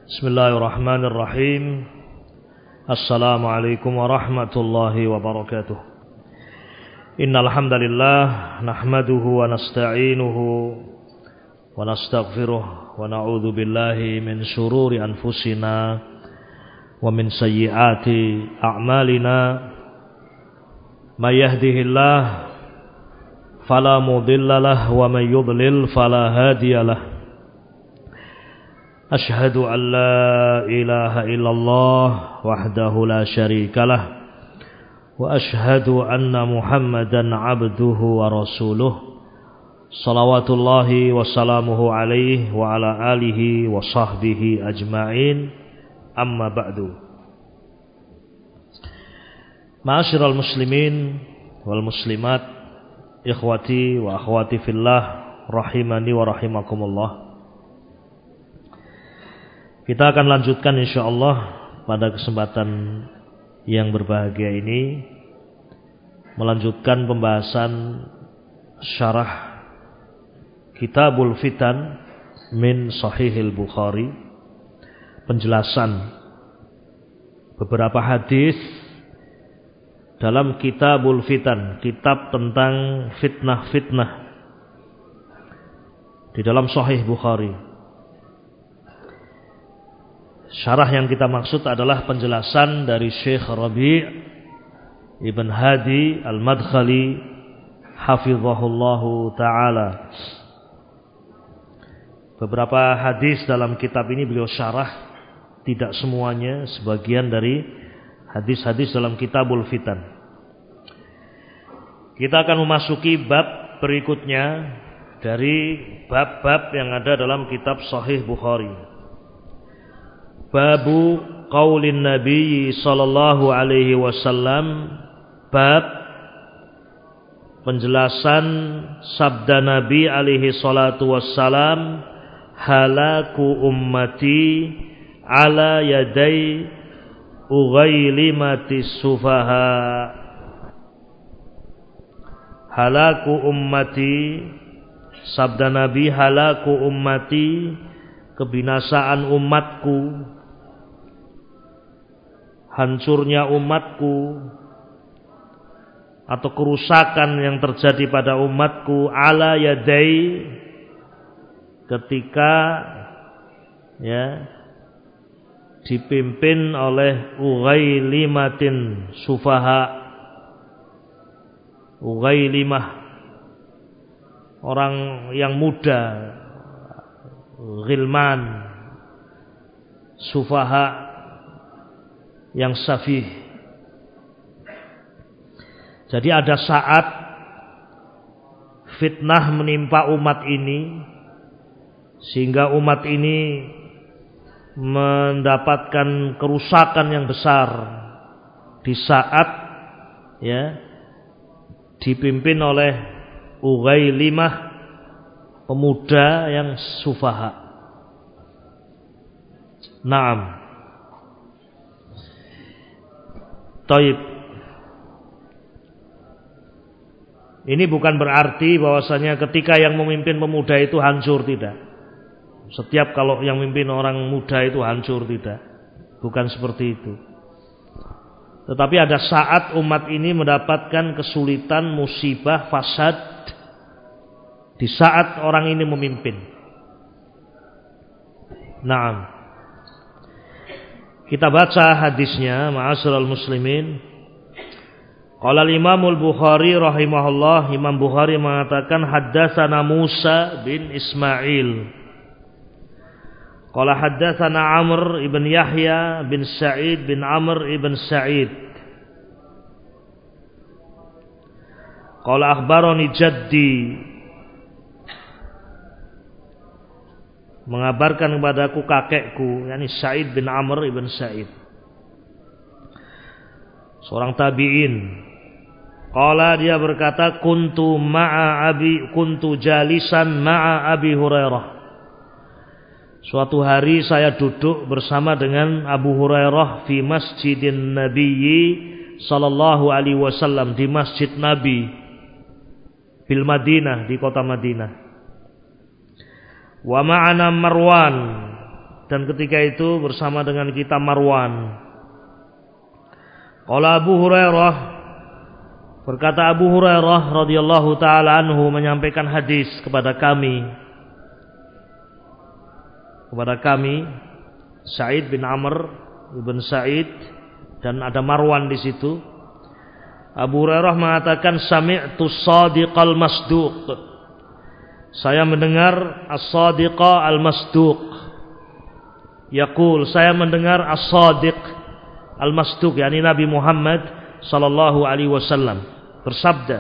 Bismillahirrahmanirrahim. Assalamualaikum warahmatullahi wabarakatuh. Innal hamdalillah nahmaduhu wa nasta'inuhu wa nastaghfiruh wa na'udzu billahi min shururi anfusina wa min sayyiati a'malina. May yahdihillah fala mudilla lahu wa may yudlil fala hadiyalah. Ashhadu an la ilaha illallah wahdahu la syarikalah wa ashhadu anna Muhammadan abduhu wa rasuluh salawatullahi wa salamuhu alaihi wa ala alihi wa sahbihi ajma'in, amma ba'du. Ma'asyiral muslimin wal muslimat, ikhwati wa akhwati fillah, rahimani wa rahimakumullah. Kita akan lanjutkan insyaallah pada kesempatan yang berbahagia ini, melanjutkan pembahasan syarah Kitabul Fitan min Sahihil Bukhari, penjelasan beberapa hadis dalam Kitabul Fitan, kitab tentang fitnah-fitnah di dalam Sahih Bukhari. Syarah yang kita maksud adalah penjelasan dari Syekh Rabi' Ibn Hadi Al-Madkhali hafizahullahu ta'ala. Beberapa hadis dalam kitab ini beliau syarah, tidak semuanya, sebagian dari hadis-hadis dalam Kitabul Fitan. Kita akan memasuki bab berikutnya dari bab-bab yang ada dalam kitab Sahih Bukhari. Babu qaulin Nabi sallallahu alaihi wasallam, bab penjelasan sabda Nabi alaihi salatu wassalam, halaku ummati ala yadai ughailimati sufaha. Halaku ummati, sabda Nabi, halaku ummati, kebinasaan umatku, hancurnya umatku atau kerusakan yang terjadi pada umatku, ala yadai, ketika dipimpin oleh ughailimatin sufaha. Ughailimah, orang yang muda, ghilman, sufaha yang safih. Jadi ada saat fitnah menimpa umat ini, sehingga umat ini mendapatkan kerusakan yang besar di saat dipimpin oleh Ughailimah, pemuda yang sufaha. Naam. Taib. Ini bukan berarti bahwasanya ketika yang memimpin pemuda itu hancur, tidak. Setiap kalau yang memimpin orang muda itu hancur, tidak. Bukan seperti itu. Tetapi ada saat umat ini mendapatkan kesulitan, musibah, fasad di saat orang ini memimpin. Naam. Kita baca hadisnya, ma'asyiral muslimin. Qala al-Imam al-Bukhari rahimahullah, Imam Bukhari mengatakan haddatsana Musa bin Ismail. Qala haddatsana Amr ibn Yahya bin Sa'id bin Amr ibn Sa'id. Qala akhbarani jaddi, mengabarkan kepadaku kakekku, yakni Sa'id bin Amr ibn Sa'id, seorang tabi'in. Qala, dia berkata, kuntu jalisan ma'a Abi Hurairah. Suatu hari saya duduk bersama dengan Abu Hurairah fi masjidin Nabiyyi sallallahu alaihi wasallam, di masjid Nabi bil Madinah, di kota Madinah. Wa ma'ana Marwan, dan ketika itu bersama dengan kita Marwan. Qala Abu Hurairah, berkata Abu Hurairah radhiyallahu taala anhu menyampaikan hadis kepada kami Sa'id bin Amr ibn Sa'id, dan ada Marwan di situ. Abu Hurairah mengatakan sami'tu as-sadiqal masduq. Saya mendengar as-sadiqa al-masduq. Yaqul, saya mendengar as-sadiq al-masduq, yakni Nabi Muhammad sallallahu alaihi wasallam bersabda,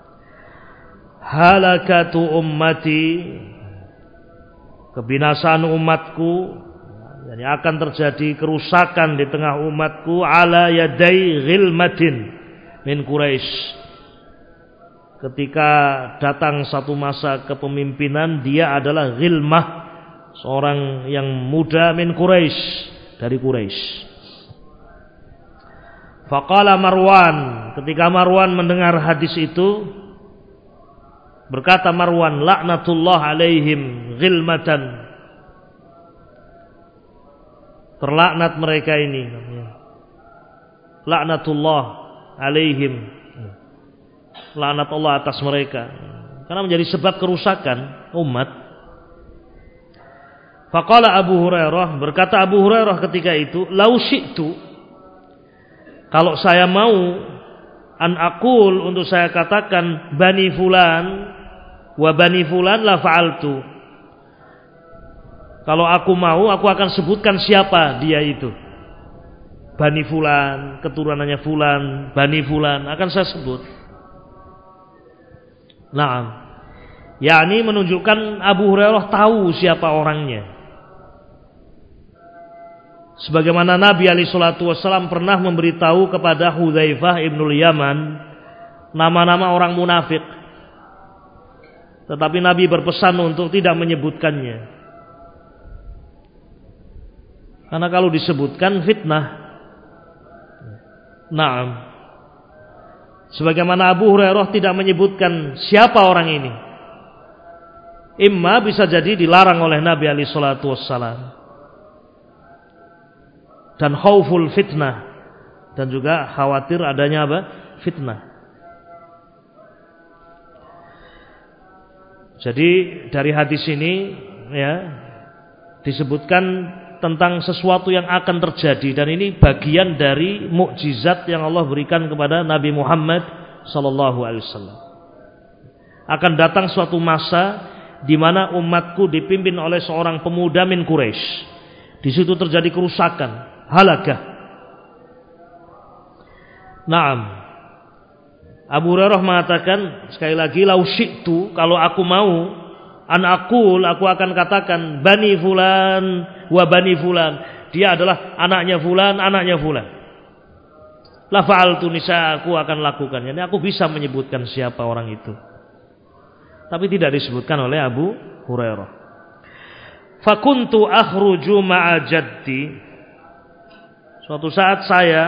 halakatu ummati, kebinasaan umatku, yakni akan terjadi kerusakan di tengah umatku, ala yadai ghilmatin min Quraisy. Ketika datang satu masa kepemimpinan, dia adalah ghilmah, seorang yang muda min Quraisy, dari Quraisy. Faqala Marwan, ketika Marwan mendengar hadis itu, berkata Marwan, laknatullah alaihim ghilmatan, terlaknat mereka ini, laknatullah alaihim, laknat Allah atas mereka, karena menjadi sebab kerusakan umat. Faqala Abu Hurairah, berkata Abu Hurairah ketika itu, lau syi'tu, kalau saya mau, an aqul, untuk saya katakan bani fulan wa bani fulan la fa'altu. Kalau aku mau, aku akan sebutkan siapa dia itu. Bani fulan, keturunannya fulan, bani fulan, akan saya sebut. Naam. Yakni menunjukkan Abu Hurairah tahu siapa orangnya. Sebagaimana Nabi alaihi salatu wasallam pernah memberitahu kepada Hudzaifah ibnul Yaman nama-nama orang munafik, tetapi Nabi berpesan untuk tidak menyebutkannya, karena kalau disebutkan fitnah. Naam. Sebagaimana Abu Hurairah tidak menyebutkan siapa orang ini, imma bisa jadi dilarang oleh Nabi alaihi salatu wassalam, dan khauful fitnah, dan juga khawatir adanya apa? Fitnah. Jadi dari hadis ini ya disebutkan tentang sesuatu yang akan terjadi, dan ini bagian dari mukjizat yang Allah berikan kepada Nabi Muhammad sallallahu alaihi wasallam. Akan datang suatu masa di mana umatku dipimpin oleh seorang pemuda min Quraisy. Di situ terjadi kerusakan, halakah. Naam. Abu Hurairah mengatakan sekali lagi, lau syi'tu, kalau aku mau, an aqul, aku akan katakan bani fulan wa bani fulan, dia adalah anaknya fulan, anaknya fulan. La fa'altu nisa, aku akan lakukan. Jadi aku bisa menyebutkan siapa orang itu, tapi tidak disebutkan oleh Abu Hurairah. Fakuntu akhruju ma'a jaddi, suatu saat saya,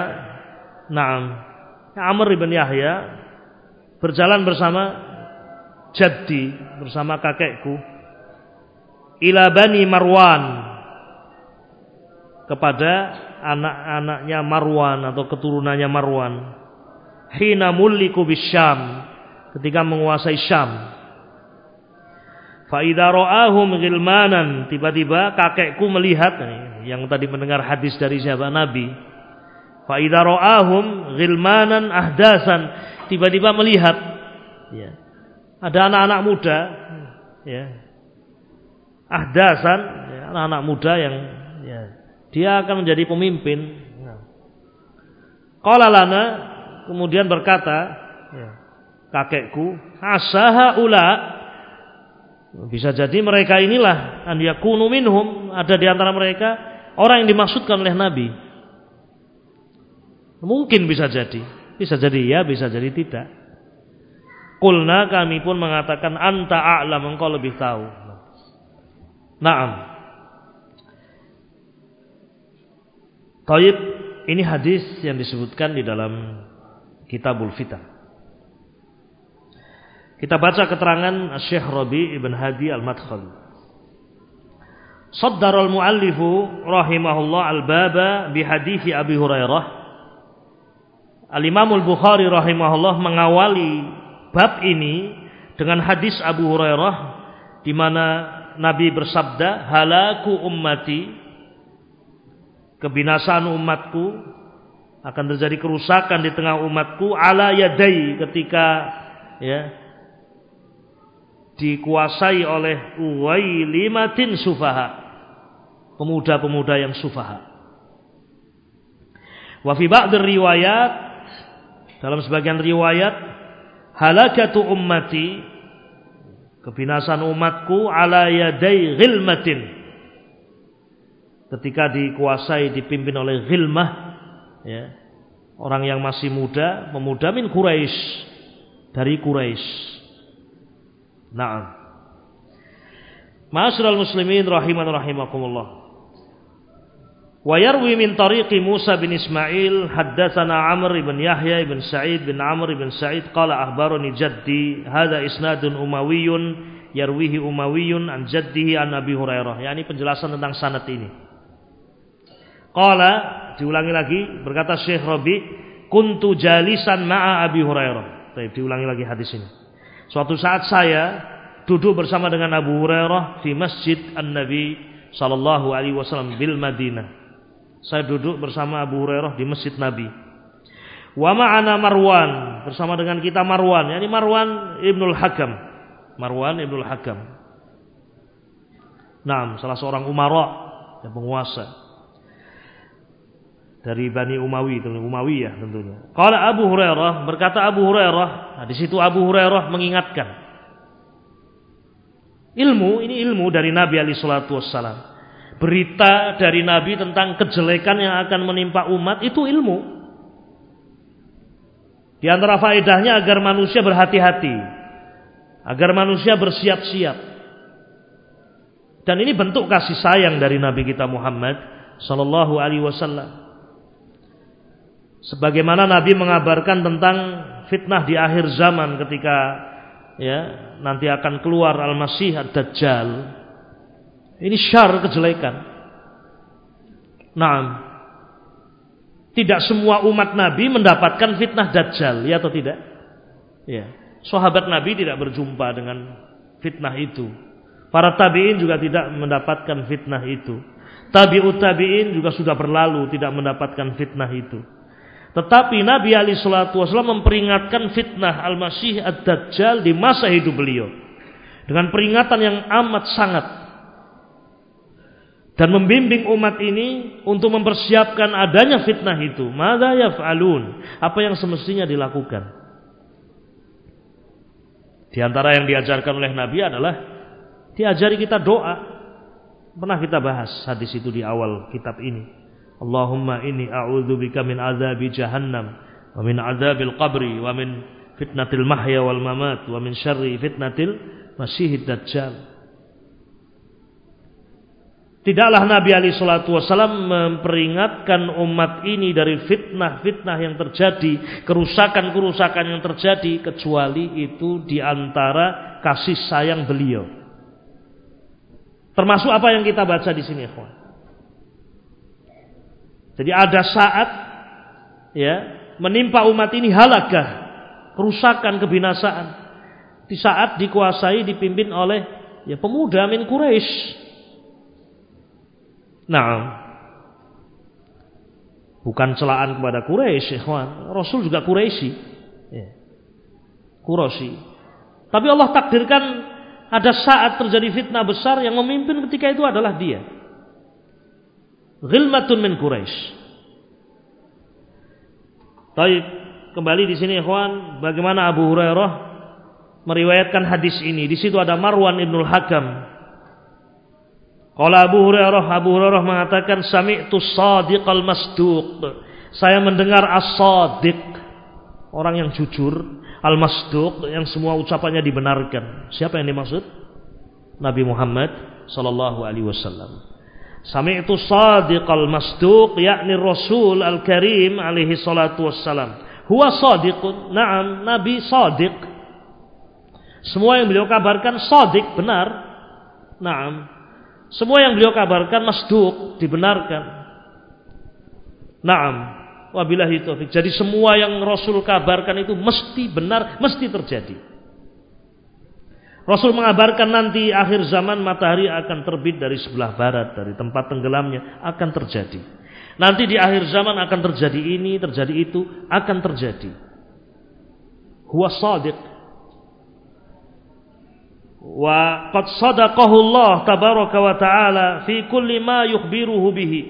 Amr ibn Yahya, berjalan bersama jaddi, bersama kakekku, ila bani Marwan, kepada anak-anaknya Marwan atau keturunannya Marwan, hina mulliku bisyam, ketika menguasai Syam. Fa idza ra'ahum ghilmanan, tiba-tiba kakekku melihat, yang tadi mendengar hadis dari siapa? Nabi. Fa idza ra'ahum ghilmanan ahdasan, tiba-tiba melihat ya, ada anak-anak muda ya, ahdasan ya, anak-anak muda yang ya, dia akan menjadi pemimpin. Qala lana, kemudian berkata ya, kakekku, asaha ula, bisa jadi mereka inilah, an yakunu minhum, ada di antara mereka orang yang dimaksudkan oleh Nabi. Mungkin bisa jadi ya, bisa jadi tidak. Qulna, kami pun mengatakan, anta a'lam, engkau lebih tahu. Naam. Taib, ini hadis yang disebutkan di dalam Kitabul Fitan. Kita baca keterangan Syekh Rabi' ibn Hadi al-Madkhali. Saddara al-muallifu rahimahullah al-baba bi hadithi Abi Hurairah. Al-Imam al-Bukhari rahimahullah mengawali bab ini dengan hadis Abu Hurairah di mana Nabi bersabda, halaku ummati, kebinasaan umatku, akan terjadi kerusakan di tengah umatku ala yadai, ketika dikuasai oleh uwailimatin sufaha, pemuda-pemuda yang sufaha. Wa fi ba'd riwayat, dalam sebagian riwayat, halakatu ummati, kebinasaan umatku ala yadai ghilmatin, ketika dikuasai, dipimpin oleh ghilmah, orang yang masih muda, pemuda min Quraisy, dari Quraisy. Naam. Ma'asyiral muslimin rahiman rahimakumullah. Wa yarwi min tariqi Musa bin Ismail haddatsana Amr ibn Yahya ibn Sa'id bin Amr ibn Sa'id qala akhbarani jaddi hadza isnadun umawiyyun yarwihi umawiyyun an jaddihi an Abi Hurairah. Yani penjelasan tentang sanad ini. Qala, diulangi lagi, berkata Syekh Rabi, kuntu jalisan ma'a Abi Hurairah. Baik, diulangi lagi hadis ini. Suatu saat saya duduk bersama dengan Abu Hurairah di Masjid An-Nabi sallallahu alaihi wasallam bil Madinah. Saya duduk bersama Abu Hurairah di Masjid Nabi. Wa ma'ana Marwan, bersama dengan kita Marwan, yakni Marwan Ibnul Hakam. Marwan Ibnul Hakam. Naam, salah seorang umara, yang penguasa dari Bani Umayyah tentunya. Qala Abu Hurairah, berkata Abu Hurairah, di situ Abu Hurairah mengingatkan, ini ilmu dari Nabi alaihi salatu wassalam. Berita dari Nabi tentang kejelekan yang akan menimpa umat itu ilmu. Di antara faedahnya agar manusia berhati-hati, agar manusia bersiap-siap. Dan ini bentuk kasih sayang dari Nabi kita Muhammad sallallahu alaihi wasallam. Sebagaimana Nabi mengabarkan tentang fitnah di akhir zaman ketika nanti akan keluar Al-Masih Ad-Dajjal. Ini syar, kejelekan. Naam. Tidak semua umat Nabi mendapatkan fitnah Dajjal, ya atau tidak? Ya. Sahabat Nabi tidak berjumpa dengan fitnah itu. Para tabi'in juga tidak mendapatkan fitnah itu. Tabi'ut tabi'in juga sudah berlalu tidak mendapatkan fitnah itu. Tetapi Nabi alaihi salatu wasallam memperingatkan fitnah Al-Masih Ad-Dajjal di masa hidup beliau dengan peringatan yang amat sangat, dan membimbing umat ini untuk mempersiapkan adanya fitnah itu. Madza yaf'alun, apa yang semestinya dilakukan. Di antara yang diajarkan oleh Nabi adalah diajari kita doa. Pernah kita bahas hadis itu di awal kitab ini. Allahumma inni a'udzubika min adzabi jahannam wa min adzabil qabri wa min fitnatil mahya wal mamat wa min syarri fitnatil masiihid dajjal. Tidaklah Nabi alaihi salatu wasallam memperingatkan umat ini dari fitnah-fitnah yang terjadi, kerusakan-kerusakan yang terjadi, kecuali itu di antara kasih sayang beliau. Termasuk apa yang kita baca di sini, ikhwan. Jadi ada saat menimpa umat ini halakah, kerusakan, kebinasaan. Di saat dikuasai, dipimpin oleh pemuda min Quraisy. Nah, bukan celaan kepada Quraisy, ikhwan. Rasul juga Quraisy. Quraisy. Tapi Allah takdirkan ada saat terjadi fitnah besar, yang memimpin ketika itu adalah dia. Ghilmatun min Quraisy. Baik, kembali di sini ikhwan, bagaimana Abu Hurairah meriwayatkan hadis ini. Di situ ada Marwan Ibnul Hakam. Qala Abu Hurairah mengatakan sami'tu Shadiqal Masduq. Saya mendengar As-Shadiq, orang yang jujur, Al-Masduq, yang semua ucapannya dibenarkan. Siapa yang dimaksud? Nabi Muhammad sallallahu alaihi wasallam. Sami'tu Shadiqal Masduq, yakni Rasul Al-Karim alaihi salatu wassalam. Huwa shadiqun. Naam, Nabi shadiq. Semua yang beliau kabarkan shadiq, benar. Naam. Semua yang beliau kabarkan masduq, dibenarkan. Naam, wabillahi taufik. Jadi semua yang Rasul kabarkan itu mesti benar, mesti terjadi. Rasul mengabarkan nanti akhir zaman matahari akan terbit dari sebelah barat, dari tempat tenggelamnya, akan terjadi. Nanti di akhir zaman akan terjadi ini, terjadi itu, akan terjadi. Huwa shadiq. Wa qad sadaqahu Allah tabaraka wa ta'ala fi kulli ma yukhbiruhu bihi.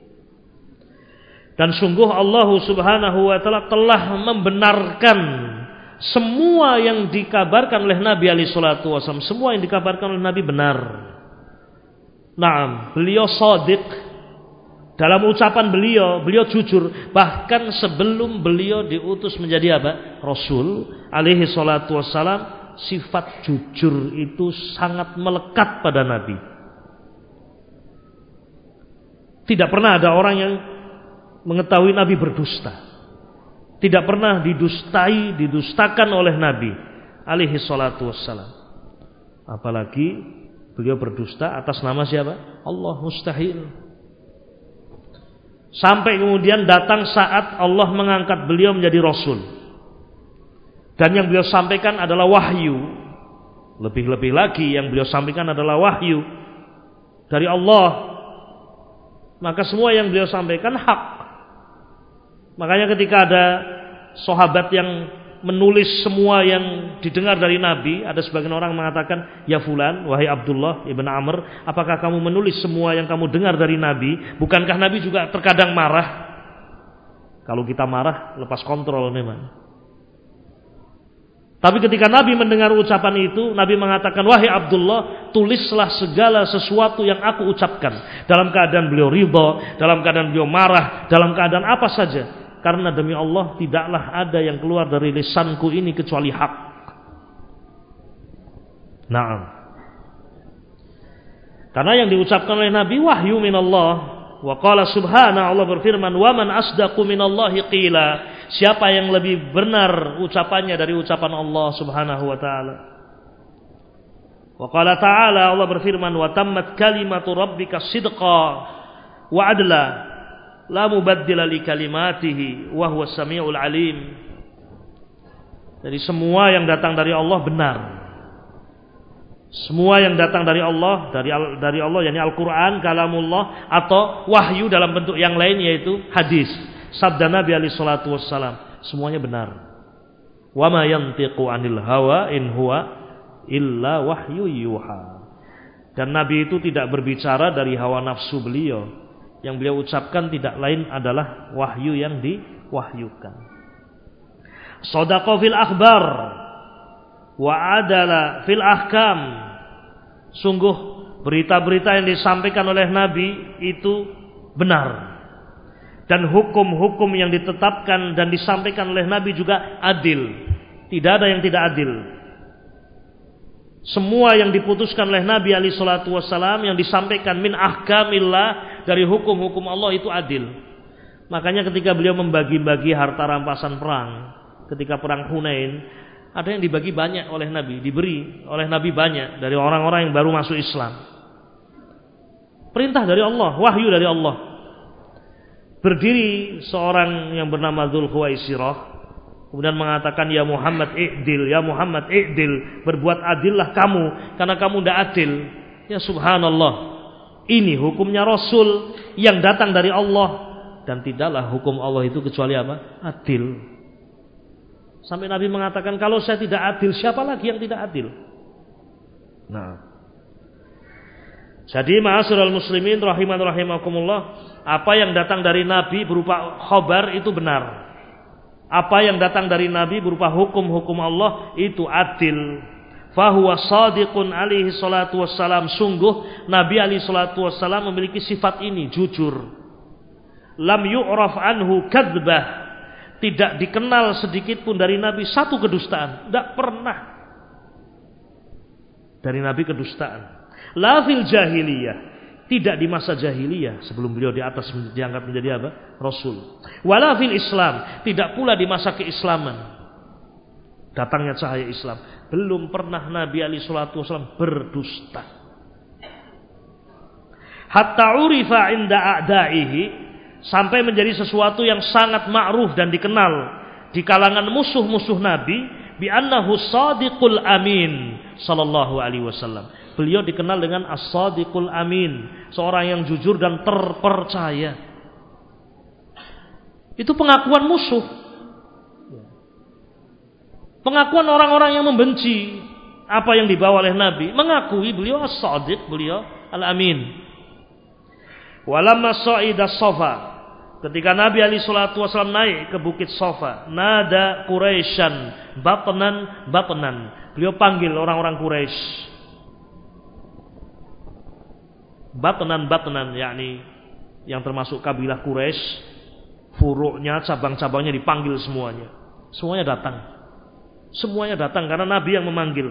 Dan sungguh Allah Subhanahu wa ta'ala telah membenarkan semua yang dikabarkan oleh Nabi alaihi salatu wasallam. Semua yang dikabarkan oleh Nabi benar. Naam, beliau shadiq. Dalam ucapan beliau jujur. Bahkan sebelum beliau diutus menjadi apa? Rasul alaihi salatu wasallam, sifat jujur itu sangat melekat pada Nabi. Tidak pernah ada orang yang mengetahui Nabi berdusta. Tidak pernah didustakan oleh Nabi alaihi salatu wassalam. Apalagi beliau berdusta atas nama siapa? Allah, mustahil. Sampai kemudian datang saat Allah mengangkat beliau menjadi Rasul. Dan yang beliau sampaikan adalah wahyu. Lebih-lebih lagi yang beliau sampaikan adalah wahyu dari Allah. Maka semua yang beliau sampaikan hak. Makanya ketika ada sahabat yang menulis semua yang didengar dari Nabi, ada sebagian orang mengatakan, ya fulan, wahai Abdullah ibn Amr, apakah kamu menulis semua yang kamu dengar dari Nabi? Bukankah Nabi juga terkadang marah? Kalau kita marah, lepas kontrol memang. Tapi ketika Nabi mendengar ucapan itu, Nabi mengatakan, wahai Abdullah, tulislah segala sesuatu yang aku ucapkan. Dalam keadaan beliau ridha, dalam keadaan beliau marah, dalam keadaan apa saja. Karena demi Allah tidaklah ada yang keluar dari lisanku ini kecuali hak. Naam. Karena yang diucapkan oleh Nabi wahyu minallah. Wa qala subhanahu, Allah berfirman, wa man asdaqu minallahi qila. Siapa yang lebih benar ucapannya dari ucapan Allah Subhanahu wa taala. Wa qala ta'ala, Allah berfirman, wa tammat kalimatu rabbika sidqa wa adla. La mubaddila li kalimatihi wa huwas samiul alim. Jadi semua yang datang dari Allah benar. Semua yang datang dari Allah, dari Allah yakni Al-Qur'an, kalamullah, atau wahyu dalam bentuk yang lain yaitu hadis, sabda Nabi alaihi salatu wassalam, semuanya benar. Wa ma yantiqu 'anil hawa in huwa illa wahyu yuha. Dan Nabi itu tidak berbicara dari hawa nafsu beliau. Yang beliau ucapkan tidak lain adalah wahyu yang diwahyukan. Shadaqa fil akhbar wa adala fil ahkam. Sungguh berita-berita yang disampaikan oleh Nabi itu benar. Dan hukum-hukum yang ditetapkan dan disampaikan oleh Nabi juga adil. Tidak ada yang tidak adil. Semua yang diputuskan oleh Nabi alaihi salatu wassalam, yang disampaikan min ahkamillah, dari hukum-hukum Allah itu adil. Makanya ketika beliau membagi-bagi harta rampasan perang, ketika perang Hunain, ada yang dibagi banyak oleh Nabi, diberi oleh Nabi banyak dari orang-orang yang baru masuk Islam. Perintah dari Allah, wahyu dari Allah. Berdiri seorang yang bernama Dzul Khuwaisirah, kemudian mengatakan, ya Muhammad i'dil, ya Muhammad i'dil, berbuat adillah kamu, karena kamu tidak adil. Ya subhanallah, ini hukumnya Rasul yang datang dari Allah, dan tidaklah hukum Allah itu kecuali apa? Adil. Sampai Nabi mengatakan, kalau saya tidak adil, siapa lagi yang tidak adil? Nah, jadi ma'asyiral muslimin rahiman rahimakumullah, apa yang datang dari Nabi berupa khabar itu benar. Apa yang datang dari Nabi berupa hukum-hukum Allah itu adil. Fahuwa shadiqun alaihi salatu wassalam. Sungguh Nabi alaihi salatu wassalam memiliki sifat ini, jujur. Lam yu'raf anhu kadzbah. Tidak dikenal sedikit pun dari Nabi satu kedustaan. Tidak pernah dari Nabi kedustaan. La fil jahiliyah. Tidak di masa jahiliyah sebelum beliau di atas diangkat menjadi apa? Rasul. Wala fil Islam. Tidak pula di masa keislaman, datangnya cahaya Islam. Belum pernah Nabi alaihi salatu wasallam berdusta. hatta urifa inda a'daihi, sampai menjadi sesuatu yang sangat ma'ruf dan dikenal di kalangan musuh-musuh Nabi, bi annahu shadiqul amin sallallahu alaihi wasallam. Beliau dikenal dengan as-shadiqul amin, seorang yang jujur dan terpercaya. Itu pengakuan musuh. Pengakuan orang-orang yang membenci apa yang dibawa oleh Nabi, mengakui beliau as-shadiq, beliau al-amin. Walamma sa'ida Safa, ketika Nabi alaihi salatu wasallam naik ke bukit Safa, nada Quraisyan batnan. Beliau panggil orang-orang Quraisy. Batnan, yakni yang termasuk kabilah Quraisy, furuknya, cabang-cabangnya dipanggil semuanya. Semuanya datang karena Nabi yang memanggil.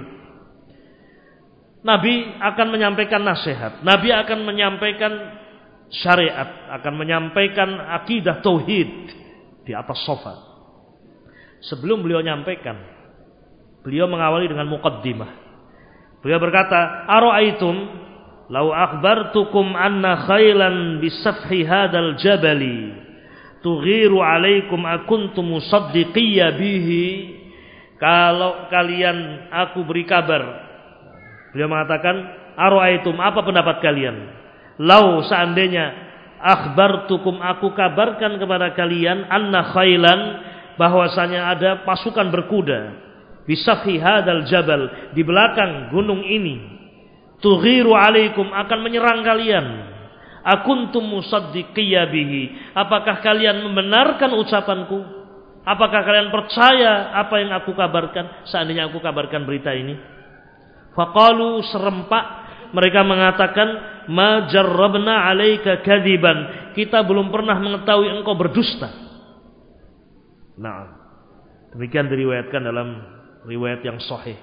Nabi akan menyampaikan nasihat, Nabi akan menyampaikan syariat, akan menyampaikan akidah tauhid di atas Safa. Sebelum beliau nyampaikan, beliau mengawali dengan muqaddimah. Beliau berkata, "Ara'aitum law akhbartukum anna khailan bisafhi hadzal jabali tughiru 'alaikum akuntum musaddiqiyya bihi." Kalau kalian aku beri kabar. Beliau mengatakan, "Ara'aitum, apa pendapat kalian? Lau seandainya akhbartukum, aku kabarkan kepada kalian, anna khailan, bahwasanya ada pasukan berkuda, bisafhi hadzal jabal, di belakang gunung ini, tughiru alaikum, akan menyerang kalian, akuntum musaddiqiyya bihi, apakah kalian membenarkan ucapanku? Apakah kalian percaya apa yang aku kabarkan seandainya aku kabarkan berita ini?" Faqalu, serempak mereka mengatakan, "Ma jarrabna 'alaika kadziban." Kita belum pernah mengetahui engkau berdusta. Nah, demikian diriwayatkan dalam riwayat yang sahih.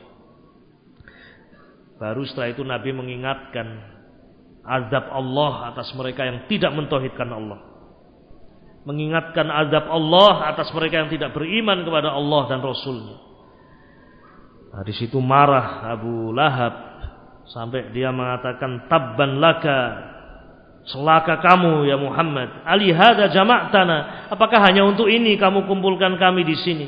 Baru setelah itu Nabi mengingatkan azab Allah atas mereka yang tidak mentauhidkan Allah. Mengingatkan azab Allah atas mereka yang tidak beriman kepada Allah dan Rasulnya. Nah, di situ marah Abu Lahab sampai dia mengatakan, "Tabban laka, celaka kamu ya Muhammad. Ali hadza jama'tana, apakah hanya untuk ini kamu kumpulkan kami di sini?"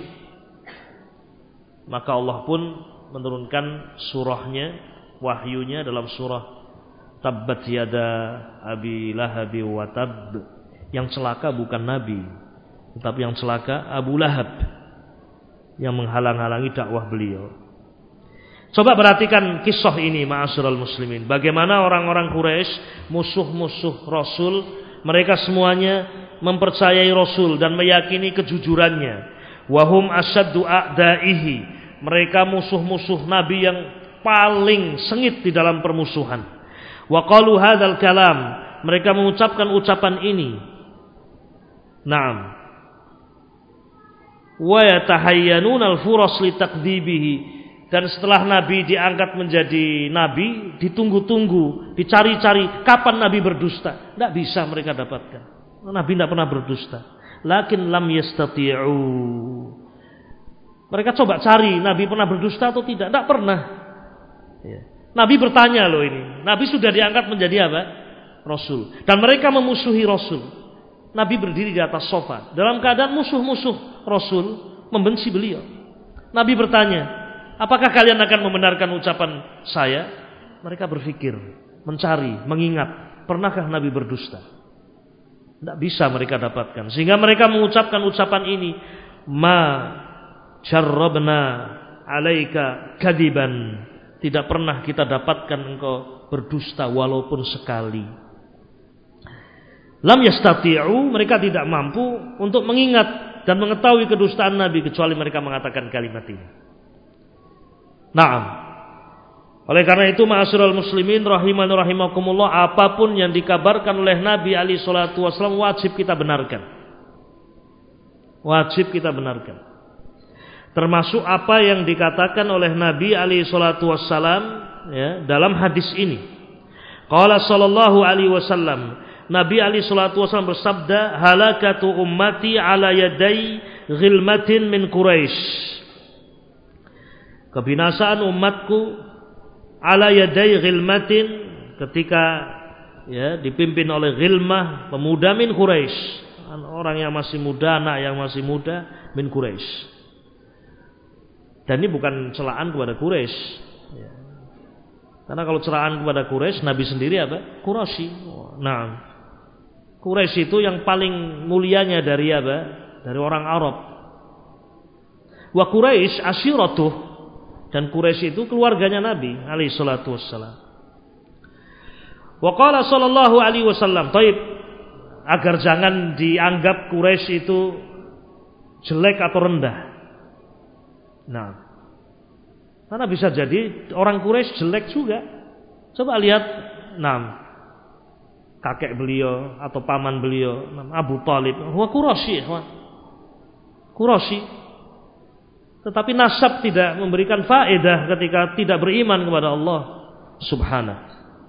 Maka Allah pun menurunkan surahnya, wahyunya dalam surah Tabbat yada Abi Lahab wa tab. Yang celaka bukan Nabi, tetapi yang celaka Abu Lahab yang menghalang-halangi dakwah beliau. Coba perhatikan kisah ini, ma'asyiral muslimin. Bagaimana orang-orang Quraisy, musuh-musuh Rasul, mereka semuanya mempercayai Rasul dan meyakini kejujurannya. Wahum asyaddu a'daihi, mereka musuh-musuh Nabi yang paling sengit di dalam permusuhan. Wa qalu hadzal kalam, mereka mengucapkan ucapan ini. Naam. Wa yatahayyanuna al-furas li taqdibihi. Dan setelah Nabi diangkat menjadi Nabi, ditunggu-tunggu, dicari-cari kapan Nabi berdusta. Tidak bisa mereka dapatkan. Nabi tidak pernah berdusta. Lakin lam yastati'u. Mereka coba cari Nabi pernah berdusta atau tidak. Tidak pernah. Nabi bertanya loh ini. Nabi sudah diangkat menjadi apa? Rasul. Dan mereka memusuhi Rasul. Nabi berdiri di atas sofa dalam keadaan musuh-musuh Rasul membenci beliau. Nabi bertanya, "Apakah kalian akan membenarkan ucapan saya?" Mereka berpikir, mencari, mengingat, pernahkah Nabi berdusta? Tidak bisa mereka dapatkan. Sehingga mereka mengucapkan ucapan ini, "Ma jarrabna 'alaika kadiban." Tidak pernah kita dapatkan engkau berdusta walaupun sekali. Lam yastati'u, mereka tidak mampu untuk mengingat dan mengetahui kedustaan Nabi kecuali mereka mengatakan kalimat ini. Naam. Oleh karena itu, ma'asyiral muslimin rahimani rahimakumullah, apapun yang dikabarkan oleh Nabi alaihi salatu wasallam wajib kita benarkan. Wajib kita benarkan. Termasuk apa yang dikatakan oleh Nabi alaihi salatu wasallam ya, dalam hadis ini. Qala sallallahu alaihi wasallam, Nabi alaihi salatu wasallam bersabda, "Halakatu ummati ala yadai ghilmatin min Quraisy." Kebinasaan umatku ala yadai ghilmatin, ketika ya, dipimpin oleh ghilmah, pemuda min Quraisy. Orang yang masih muda, anak yang masih muda min Quraisy. Dan ini bukan celaan kepada Quraisy. Ya. Karena kalau celaan kepada Quraisy, Nabi sendiri apa? Quraisy. Nah, Quraisy itu yang paling mulianya dari apa? Dari orang Arab. Wa Quraisy asyiratuh, dan Quraisy itu keluarganya Nabi alaihi salatu wassalam. Wa qala sallallahu alaihi wasallam, taib, agar jangan dianggap Quraisy itu jelek atau rendah. Nah, karena bisa jadi orang Quraisy jelek juga. Coba lihat, kakek beliau atau paman beliau, Abu Thalib, wa Quraisy, Quraisy. Tetapi nasab tidak memberikan faedah ketika tidak beriman kepada Allah Subhanahu.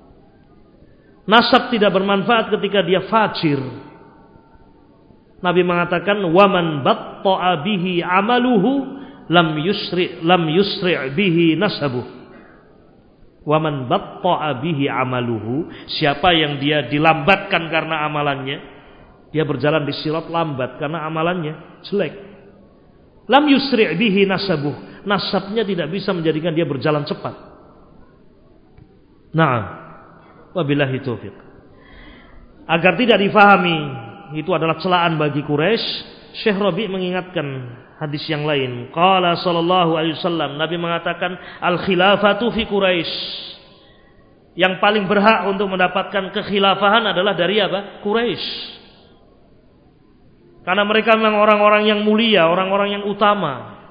Nasab tidak bermanfaat ketika dia fajir. Nabi mengatakan, waman batta'a bihi amaluhu lam yusri' bihi nasabuh. Waman batta'a bihi amaluhu, siapa yang dia dilambatkan karena amalannya, dia berjalan di sirat lambat karena amalannya jelek. Lam yusri' bihi nasabuh, nasabnya tidak bisa menjadikan dia berjalan cepat. Na'am, wabillahi taufiq. Agar tidak difahami itu adalah celaan bagi Quraisy, Syekh Rabi' mengingatkan hadis yang lain. Qala sallallahu alaihi wasallam, Nabi mengatakan, al khilafatu fi Quraisy. Yang paling berhak untuk mendapatkan kekhilafahan adalah dari apa? Quraisy. Karena mereka memang orang-orang yang mulia, orang-orang yang utama.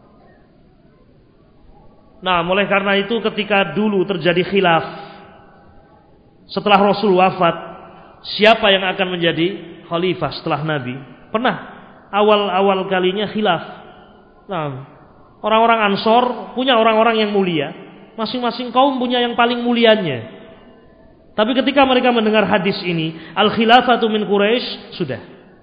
Nah, oleh karena itu ketika dulu terjadi khilaf, setelah Rasul wafat, siapa yang akan menjadi khalifah setelah Nabi? Pernah awal-awal kalinya khilaf. Nah, orang-orang Ansor punya orang-orang yang mulia, masing-masing kaum punya yang paling mulianya. Tapi ketika mereka mendengar hadis ini, al-khilafatu min Quraisy, sudah.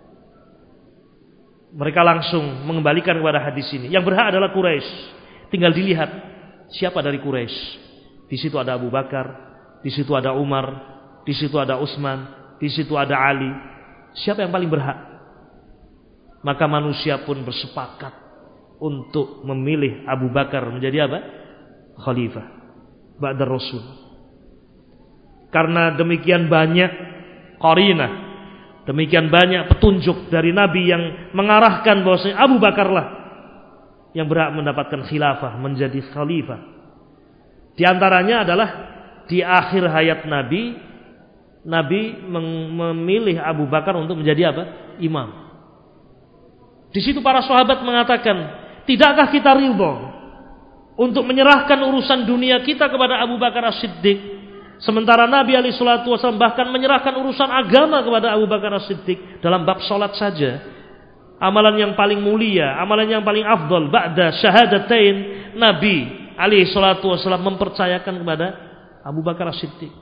Mereka langsung mengembalikan kepada hadis ini. Yang berhak adalah Quraisy. Tinggal dilihat siapa dari Quraisy. Di situ ada Abu Bakar, di situ ada Umar, di situ ada Utsman, di situ ada Ali. Siapa yang paling berhak? Maka manusia pun bersepakat untuk memilih Abu Bakar menjadi apa? Khalifah ba'da Rasul. Karena demikian banyak qarinah, demikian banyak petunjuk dari Nabi yang mengarahkan bahwasanya Abu Bakarlah yang berhak mendapatkan khilafah, menjadi khalifah. Di antaranya adalah di akhir hayat Nabi, Nabi memilih Abu Bakar untuk menjadi apa? Imam. Di situ para sahabat mengatakan, tidakkah kita ridha untuk menyerahkan urusan dunia kita kepada Abu Bakar As-Siddiq? Sementara Nabi alaihi salatu wasallam bahkan menyerahkan urusan agama kepada Abu Bakar As-Siddiq dalam bab salat saja. Amalan yang paling mulia, amalan yang paling afdal ba'da syahadatain, Nabi alaihi salatu wasallam mempercayakan kepada Abu Bakar As-Siddiq.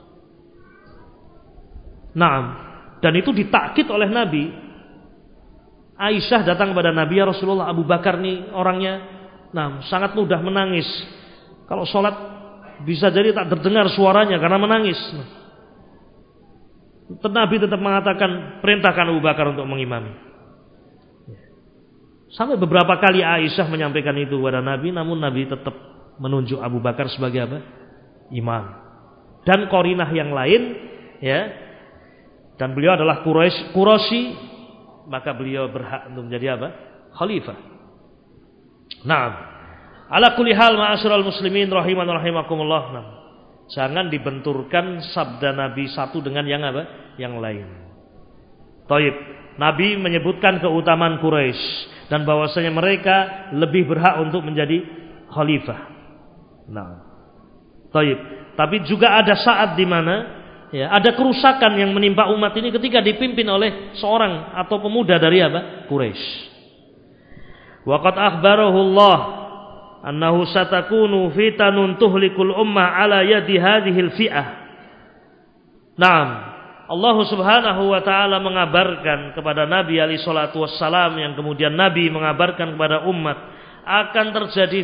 Naam, dan itu ditakkid oleh Nabi. Aisyah datang kepada Nabi, ya Rasulullah, Abu Bakar nih orangnya sangat mudah menangis. Kalau salat bisa jadi tak terdengar suaranya karena menangis. Nabi tetap mengatakan, perintahkan Abu Bakar untuk mengimami. Sampai beberapa kali Aisyah menyampaikan itu kepada Nabi, namun Nabi tetap menunjuk Abu Bakar sebagai apa? Imam. Dan qarinah yang lain, ya. Dan beliau adalah Quraisy, maka beliau berhak untuk menjadi apa? Khalifah. Naam. Ala kulli hal ma'asyiral muslimin rahiman rahimakumullah. Nah, jangan dibenturkan sabda Nabi satu dengan yang apa? Yang lain. Taib. Nabi menyebutkan keutamaan Quraisy dan bahwasanya mereka lebih berhak untuk menjadi khalifah. Nah. Taib. Tapi juga ada saat di mana ya, ada kerusakan yang menimpa umat ini ketika dipimpin oleh seorang atau pemuda dari apa? Quraisy. Waqad akhbarahu Allah annahu satakunu fitanun tuhlikul ummah ala yadi hadhil fi'ah. Naam, Allah Subhanahu wa taala mengabarkan kepada Nabi alaihi salatu wassalam, yang kemudian Nabi mengabarkan kepada umat, akan terjadi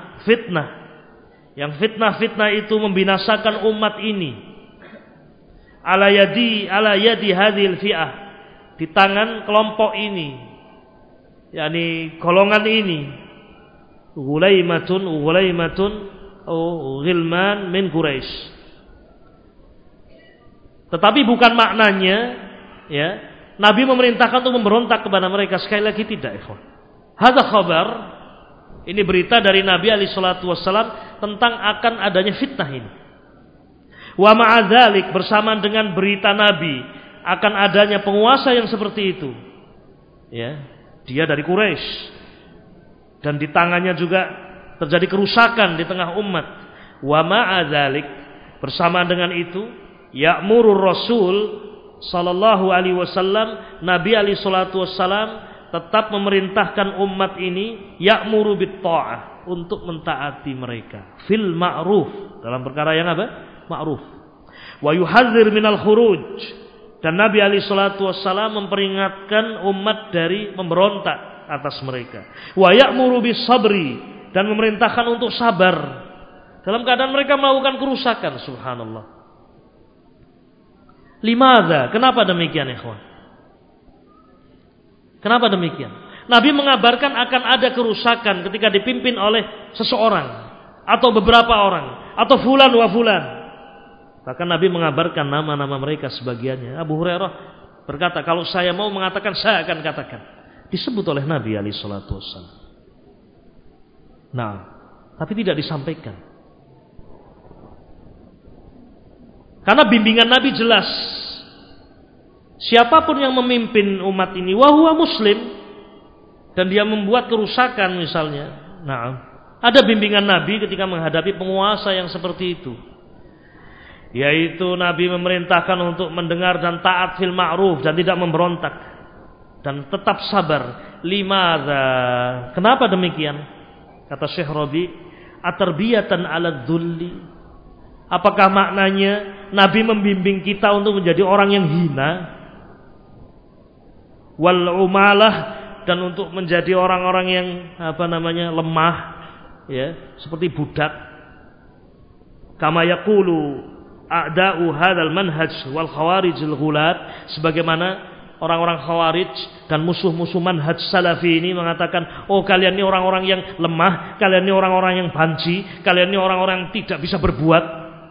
fitnah. Yang fitnah itu membinasakan umat ini. ala yadi hadhil fi'ah, di tangan kelompok ini, yakni golongan ini, Ghulaimatun ghilman min Quraisy. Tetapi bukan maknanya ya Nabi memerintahkan untuk memberontak kepada mereka, sekali lagi tidak, ikhwan. Hadza khabar, ini berita dari Nabi alaihi salatu wassalam tentang akan adanya fitnah ini. Wa ma'adzalik, bersamaan dengan berita Nabi akan adanya penguasa yang seperti itu, ya, dia dari Quraisy, dan di tangannya juga terjadi kerusakan di tengah umat. Wa ma'adzalik, bersamaan dengan itu, ya'murur Rasul sallallahu alaihi wasallam, Nabi alaihi salatu wassalam tetap memerintahkan umat ini ya'muru bit ta'ah, untuk mentaati mereka fil ma'ruf, dalam perkara yang apa? Ma'ruf. Wa yuhadzir minal khuruj, dan Nabi alaihi salatu wassalam memperingatkan umat dari memberontak atas mereka. Wa ya'muru bis sabri, dan memerintahkan untuk sabar dalam keadaan mereka melakukan kerusakan. Subhanallah. Limadza? Kenapa demikian, ikhwan? Kenapa demikian? Nabi mengabarkan akan ada kerusakan ketika dipimpin oleh seseorang atau beberapa orang atau fulan wa fulan. Bahkan Nabi mengabarkan nama-nama mereka sebagiannya. Abu Hurairah berkata, kalau saya mau mengatakan, saya akan katakan. Disebut oleh Nabi alaihi salatu wassalam. Nah, tapi tidak disampaikan. Karena bimbingan Nabi jelas. Siapapun yang memimpin umat ini, wahuwa muslim, dan dia membuat kerusakan misalnya. Nah, ada bimbingan Nabi ketika menghadapi penguasa yang seperti itu. Yaitu Nabi memerintahkan untuk mendengar dan taat fil ma'ruf, dan tidak memberontak, dan tetap sabar. Limadza? Kenapa demikian? Kata Syekh Rabi, atarbiyatan ala dzulli. Apakah maknanya Nabi membimbing kita untuk menjadi orang yang hina, wal umalah, dan untuk menjadi orang-orang yang lemah, ya, seperti budak. Kama yaqulu a'da'u hadzal manhaj wal khawarijul ghulat, sebagaimana orang-orang khawarij dan musuh-musuh manhaj salafi ini mengatakan, oh kalian ini orang-orang yang lemah, kalian ini orang-orang yang banci, kalian ini orang-orang yang tidak bisa berbuat.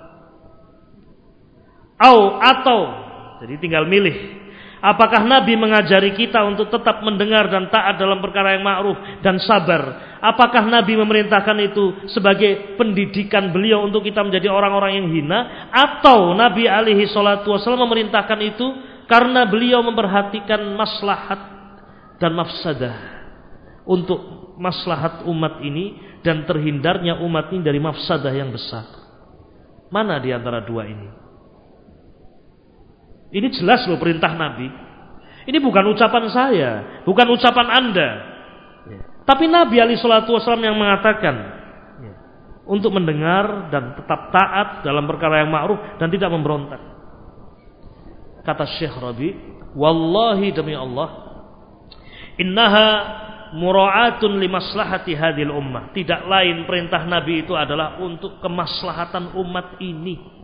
Atau jadi tinggal milih. Apakah Nabi mengajari kita untuk tetap mendengar dan taat dalam perkara yang ma'ruf dan sabar? Apakah Nabi memerintahkan itu sebagai pendidikan beliau untuk kita menjadi orang-orang yang hina? Atau Nabi alaihi salatu wasallam memerintahkan itu karena beliau memperhatikan maslahat dan mafsadah, untuk maslahat umat ini dan terhindarnya umat ini dari mafsadah yang besar? Mana di antara dua ini? Ini jelas loh perintah Nabi. Ini bukan ucapan saya, bukan ucapan Anda. Tapi Nabi alaihi salatu wasallam yang mengatakan untuk mendengar dan tetap taat dalam perkara yang ma'ruf dan tidak memberontak. Kata Syekh Rabi, wallahi demi Allah, innaha mura'atun limaslahati hadhil ummah. Tidak lain perintah Nabi itu adalah untuk kemaslahatan umat ini.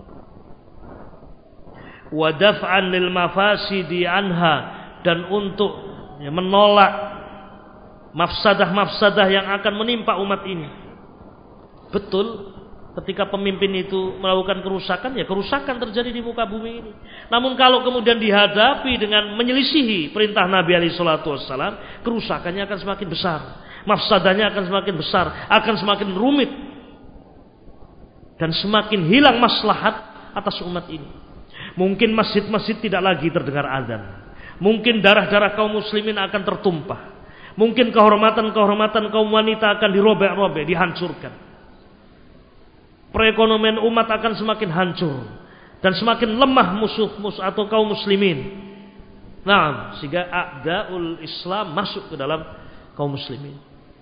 Wa daf'an lil mafasidi anha, dan untuk menolak mafsadah-mafsadah yang akan menimpa umat ini. Betul, ketika pemimpin itu melakukan kerusakan, ya kerusakan terjadi di muka bumi ini. Namun kalau kemudian dihadapi dengan menyelisihi perintah Nabi alaihi salatu wassalam, kerusakannya akan semakin besar, mafsadahnya akan semakin besar, akan semakin rumit, dan semakin hilang maslahat atas umat ini. Mungkin masjid-masjid tidak lagi terdengar azan. Mungkin darah-darah kaum muslimin akan tertumpah. Mungkin kehormatan-kehormatan kaum wanita akan dirobek-robek, dihancurkan. Perekonomian umat akan semakin hancur dan semakin lemah musuh-musuh atau kaum muslimin. Nah, sehingga a'daul Islam masuk ke dalam kaum muslimin.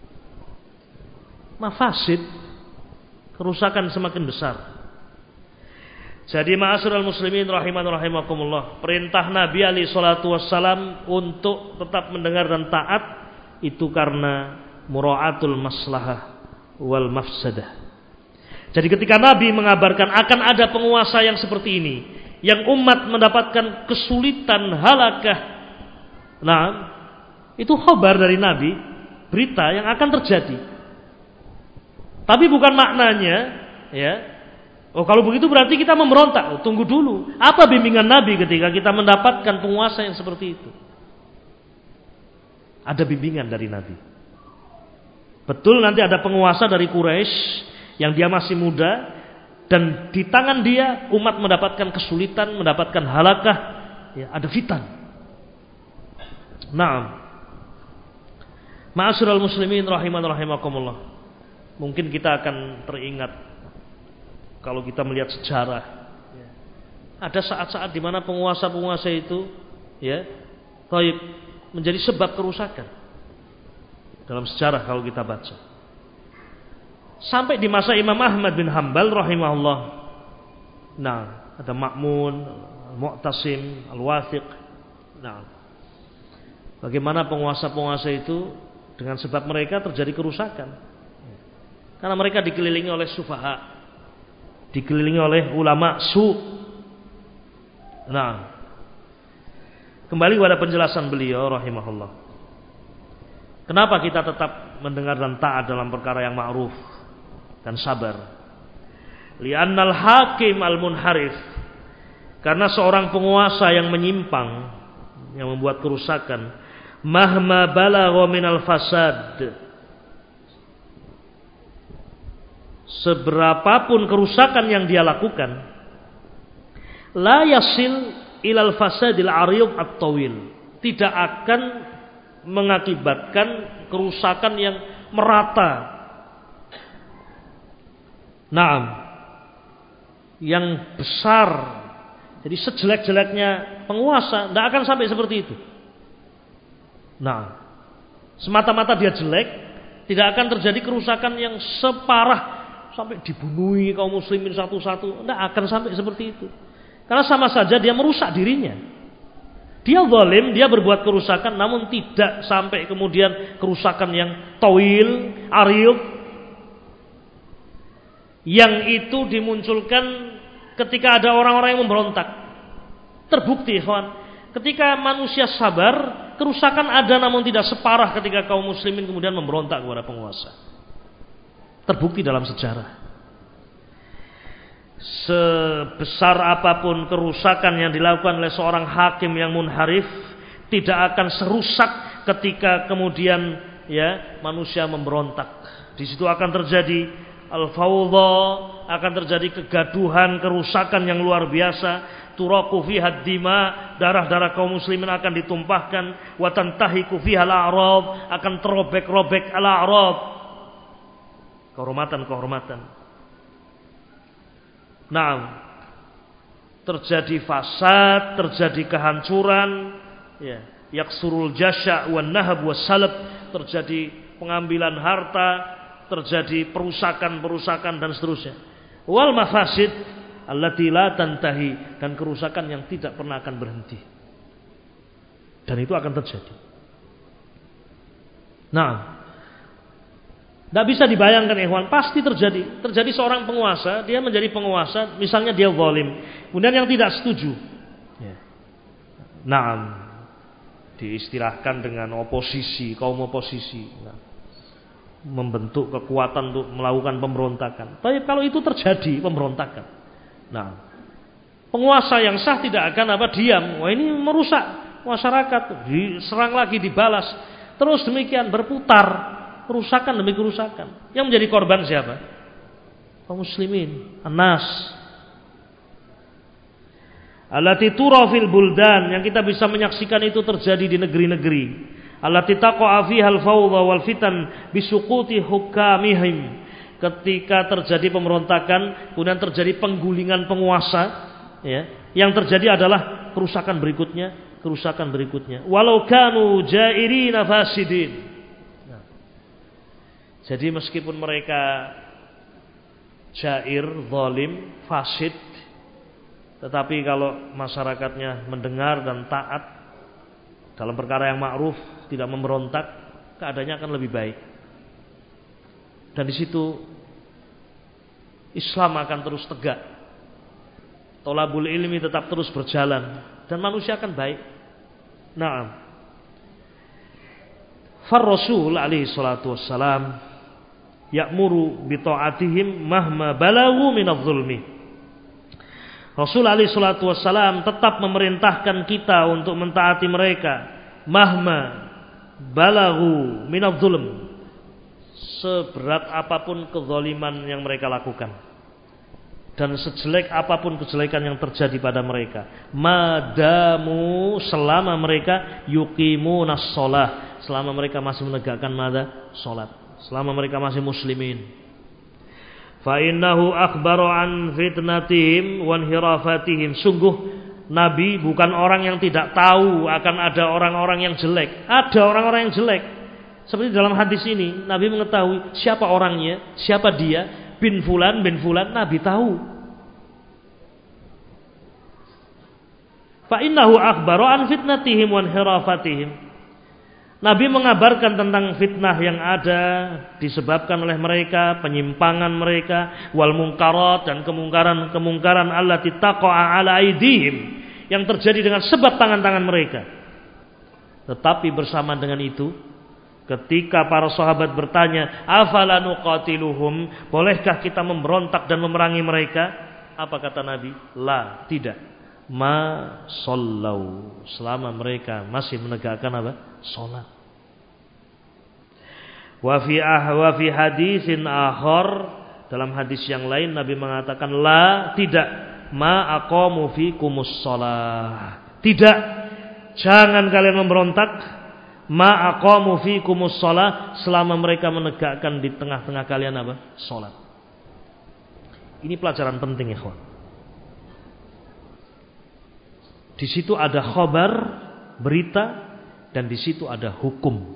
Mafasid, kerusakan semakin besar. Jadi ma'asyiral muslimin rahiman rahimakumullah, perintah Nabi alaihi salatu wassalam untuk tetap mendengar dan taat itu karena mura'atul maslahah wal mafsadah. Jadi ketika Nabi mengabarkan akan ada penguasa yang seperti ini, yang umat mendapatkan kesulitan, halakah. Nah, itu khabar dari Nabi, berita yang akan terjadi. Tapi bukan maknanya, ya. Oh, kalau begitu berarti kita memberontak. Oh, tunggu dulu. Apa bimbingan Nabi ketika kita mendapatkan penguasa yang seperti itu? Ada bimbingan dari Nabi. Betul nanti ada penguasa dari Quraisy yang dia masih muda dan di tangan dia umat mendapatkan kesulitan, mendapatkan halakah, ya, ada fitan. Naam. Ma'asyiral muslimin rahiman rahimakumullah. Mungkin kita akan teringat kalau kita melihat sejarah, ya, ada saat-saat di mana penguasa-penguasa itu, ya, menjadi sebab kerusakan dalam sejarah kalau kita baca. Sampai di masa Imam Ahmad bin Hanbal rahimahullah. Nah, ada Ma'mun, Mu'tasim, Al-Wathiq. Nah, bagaimana penguasa-penguasa itu dengan sebab mereka terjadi kerusakan. Karena mereka dikelilingi oleh sufaha, dikelilingi oleh ulama su. Nah, kembali kepada penjelasan beliau rahimahullah. Kenapa kita tetap mendengar dan taat dalam perkara yang ma'ruf dan sabar? Li'annal hakim al-munharif, karena seorang penguasa yang menyimpang, yang membuat kerusakan, mahma balagha minal fasad, seberapapun kerusakan yang dia lakukan, la yasil ilal fasadil arid at-tawil, tidak akan mengakibatkan kerusakan yang merata. Naam, yang besar. Jadi sejelek-jeleknya penguasa tidak akan sampai seperti itu. Nah, semata-mata dia jelek, tidak akan terjadi kerusakan yang separah sampai dibunuhi kaum muslimin satu-satu. Tidak akan sampai seperti itu. Karena sama saja dia merusak dirinya. Dia zalim, dia berbuat kerusakan, namun tidak sampai kemudian kerusakan yang tawil, arif, yang itu dimunculkan ketika ada orang-orang yang memberontak. Terbukti, ikhwan, ketika manusia sabar, kerusakan ada namun tidak separah ketika kaum muslimin kemudian memberontak kepada penguasa. Terbukti dalam sejarah. Sebesar apapun kerusakan yang dilakukan oleh seorang hakim yang munharif, tidak akan serusak ketika kemudian, ya, manusia memberontak. Di situ akan terjadi al-fawdha, akan terjadi kegaduhan, kerusakan yang luar biasa. Turaku fiha dima, darah-darah kaum muslimin akan ditumpahkan. Wa tantahiku fiha al-a'rad, akan terobek-robek al-a'rad, kehormatan-kehormatan. Nah, terjadi fasad, terjadi kehancuran, ya, yaksurul jasya wan nahab wassalab, terjadi pengambilan harta, terjadi perusakan-perusakan dan seterusnya. Wal mafasid allati la tantahi, dan kerusakan yang tidak pernah akan berhenti. Dan itu akan terjadi. Nah, tidak bisa dibayangkan, ikhwan, pasti terjadi. Terjadi seorang penguasa, dia menjadi penguasa, misalnya dia zalim, kemudian yang tidak setuju, ya, nah, diistilahkan dengan oposisi, kaum oposisi, nah, membentuk kekuatan untuk melakukan pemberontakan. Tapi kalau itu terjadi pemberontakan, nah, penguasa yang sah tidak akan diam. Wah, ini merusak masyarakat, diserang lagi, dibalas, terus demikian berputar. Kerusakan demi kerusakan. Yang menjadi korban siapa? Kaum muslimin, an-nas. Allati tura fil buldan, yang kita bisa menyaksikan itu terjadi di negeri-negeri. Allati taqa'a fiha al-fawdha wal fitan bisuquti hukamihim. Ketika terjadi pemberontakan, kemudian terjadi penggulingan penguasa, ya, yang terjadi adalah kerusakan berikutnya, kerusakan berikutnya. Walau kanu jairina fasidin. Jadi meskipun mereka jair, zalim, fasid, tetapi kalau masyarakatnya mendengar dan taat dalam perkara yang ma'ruf, tidak memberontak, keadaannya akan lebih baik. Dan di situ Islam akan terus tegak. Thalabul ilmi tetap terus berjalan dan manusia akan baik. Naam. Rasul alaihi salatu wassalam ya'muru bi ta'atihim mahma balaghu minadh zulmi. Rasul alaihi salatu wassalam tetap memerintahkan kita untuk mentaati mereka mahma balaghu minadh zulm, seberat apapun kezaliman yang mereka lakukan dan sejelek apapun kejelekan yang terjadi pada mereka, madamu, selama mereka yuqimunas shalah, selama mereka masih menegakkan salat, selama mereka masih muslimin. Fa innahu akhbaru an fitnatihim wa inhirafatihim. Sungguh Nabi bukan orang yang tidak tahu akan ada orang-orang yang jelek. Ada orang-orang yang jelek. Seperti dalam hadis ini, Nabi mengetahui siapa orangnya, siapa dia, bin fulan, Nabi tahu. Fa innahu akhbaru an fitnatihim wa inhirafatihim. Nabi mengabarkan tentang fitnah yang ada disebabkan oleh mereka, penyimpangan mereka, wal munkarat, dan kemungkaran allati taqa'a ala aidihim, yang terjadi dengan sebab tangan-tangan mereka. Tetapi bersama dengan itu, ketika para sahabat bertanya, afala nuqatiluhum, bolehkah kita memberontak dan memerangi mereka? Apa kata Nabi? La, tidak. Ma sallau, selama mereka masih menegakkan apa? Salat. Wa fi hadisin akhar, dalam hadis yang lain Nabi mengatakan la, tidak, ma aqamu fikumus shalah, tidak, jangan kalian memberontak, ma aqamu fikumus shalah, selama mereka menegakkan di tengah-tengah kalian apa? Salat. Ini pelajaran penting, ikhwan. Di situ ada khabar, berita, dan di situ ada hukum.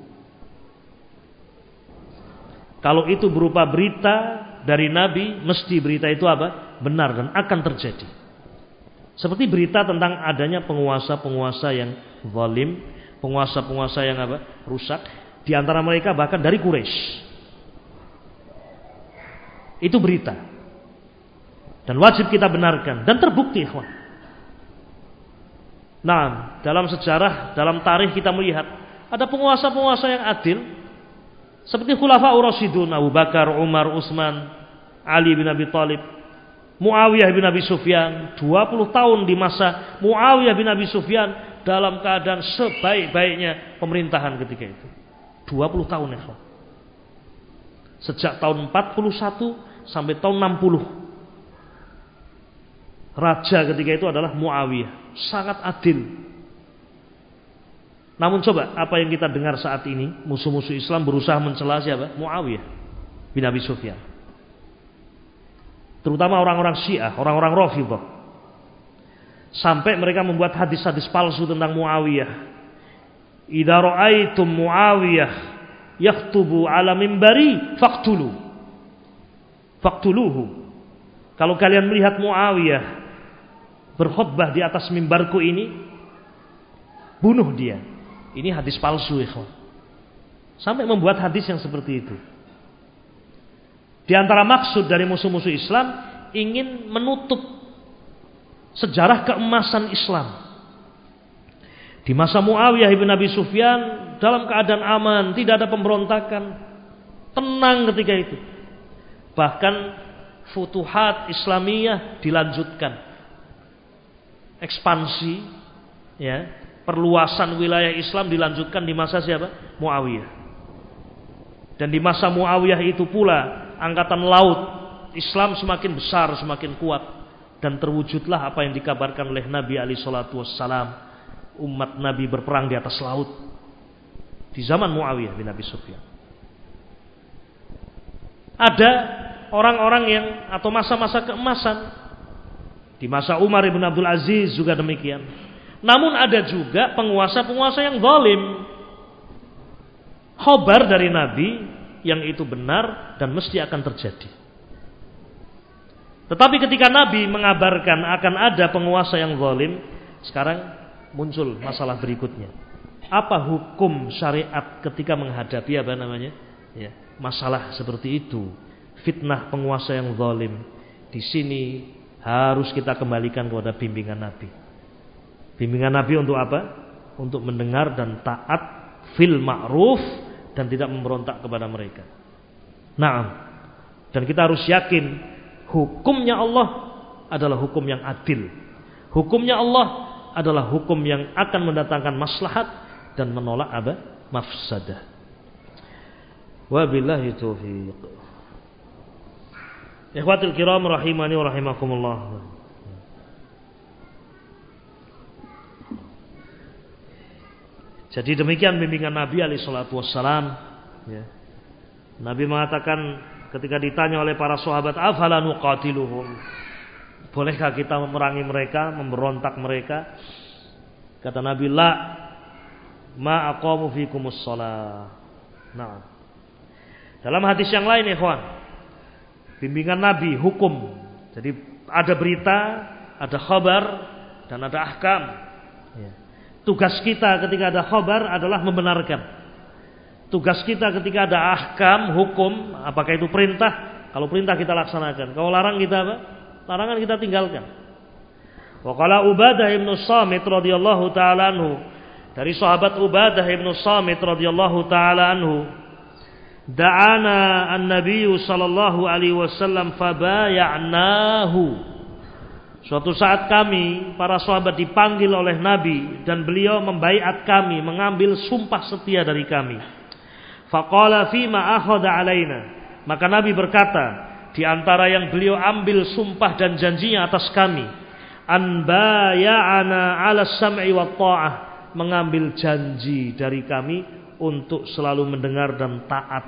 Kalau itu berupa berita dari Nabi, mesti berita itu apa? Benar dan akan terjadi. Seperti berita tentang adanya penguasa-penguasa yang zalim, penguasa-penguasa yang apa? Rusak. Di antara mereka bahkan dari Quraisy. Itu berita. Dan wajib kita benarkan dan terbukti, ikhwan. Nah, dalam sejarah, dalam tarikh kita melihat ada penguasa-penguasa yang adil, seperti Khulafaur Rasyidun, Abu Bakar, Umar, Utsman, Ali bin Abi Thalib, Muawiyah bin Abi Sufyan. 20 tahun di masa Muawiyah bin Abi Sufyan dalam keadaan sebaik-baiknya pemerintahan ketika itu. 20 tahun, ya. Sejak tahun 41 sampai tahun 60. Raja ketika itu adalah Muawiyah, sangat adil. Namun coba apa yang kita dengar saat ini, musuh-musuh Islam berusaha mencela siapa? Muawiyah bin Abi Sufyan. Terutama orang-orang Syiah, orang-orang Rafidhah. Sampai mereka membuat hadis-hadis palsu tentang Muawiyah. Idza ra'aitum Muawiyah yaktubu ala minbari faqtuluhu. Kalau kalian melihat Muawiyah berkhutbah di atas mimbarku ini, bunuh dia. Ini hadis palsu, ikhwan. Sampai membuat hadis yang seperti itu. Di antara maksud dari musuh-musuh Islam ingin menutup sejarah keemasan Islam. Di masa Muawiyah bin Abi Sufyan dalam keadaan aman, tidak ada pemberontakan, tenang ketika itu. Bahkan futuhat Islamiyah dilanjutkan. Ekspansi, ya, perluasan wilayah Islam dilanjutkan di masa siapa? Muawiyah. Dan di masa Muawiyah itu pula angkatan laut Islam semakin besar, semakin kuat, dan terwujudlah apa yang dikabarkan oleh Nabi alaihi salatu wassalam. Umat Nabi berperang di atas laut di zaman Muawiyah bin Abi Sufyan. Ada orang-orang yang atau masa-masa keemasan. Di masa Umar ibn Abdul Aziz juga demikian. Namun ada juga penguasa-penguasa yang zalim. Khabar dari Nabi yang itu benar dan mesti akan terjadi. Tetapi ketika Nabi mengabarkan akan ada penguasa yang zalim, sekarang muncul masalah berikutnya. Apa hukum syariat ketika menghadapi apa namanya? Ya, masalah seperti itu, fitnah penguasa yang zalim. Di sini harus kita kembalikan kepada bimbingan Nabi. Bimbingan Nabi untuk apa? Untuk mendengar dan taat fil ma'ruf dan tidak memberontak kepada mereka. Naam. Dan kita harus yakin hukumnya Allah adalah hukum yang adil. Hukumnya Allah adalah hukum yang akan mendatangkan maslahat dan menolak apa? Mafsadah. Wabillahi taufiq. Ikhwatul kiram rahimani wa rahimakumullah. Jadi demikian bimbingan Nabi alaihi salatu wassalam, ya. Nabi mengatakan ketika ditanya oleh para sahabat, afala nuqatiluhum, bolehkah kita memerangi mereka, memberontak mereka? Kata Nabi, la ma aqamu fikumus shalah. Nah, dalam hadis yang lain, ikhwan, bimbingan Nabi hukum. Jadi ada berita, ada khabar, dan ada ahkam, ya. Tugas kita ketika ada khabar adalah membenarkan. Tugas kita ketika ada ahkam, hukum, apakah itu perintah? Kalau perintah kita laksanakan. Kalau larang kita apa? Larangan kita tinggalkan. Wa qala Ubadah bin Samit radhiyallahu taala anhu, dari sahabat Ubadah bin Samit radhiyallahu taala anhu, da'ana an-nabiy sallallahu alaihi wasallam fabaya'nahu. Suatu saat kami, para sahabat dipanggil oleh Nabi dan beliau membaiat kami, mengambil sumpah setia dari kami. Faqala fima akhadha alaina. Maka Nabi berkata, di antara yang beliau ambil sumpah dan janjinya atas kami, an baya'ana 'ala sam'i wa tha'ah, mengambil janji dari kami untuk selalu mendengar dan taat.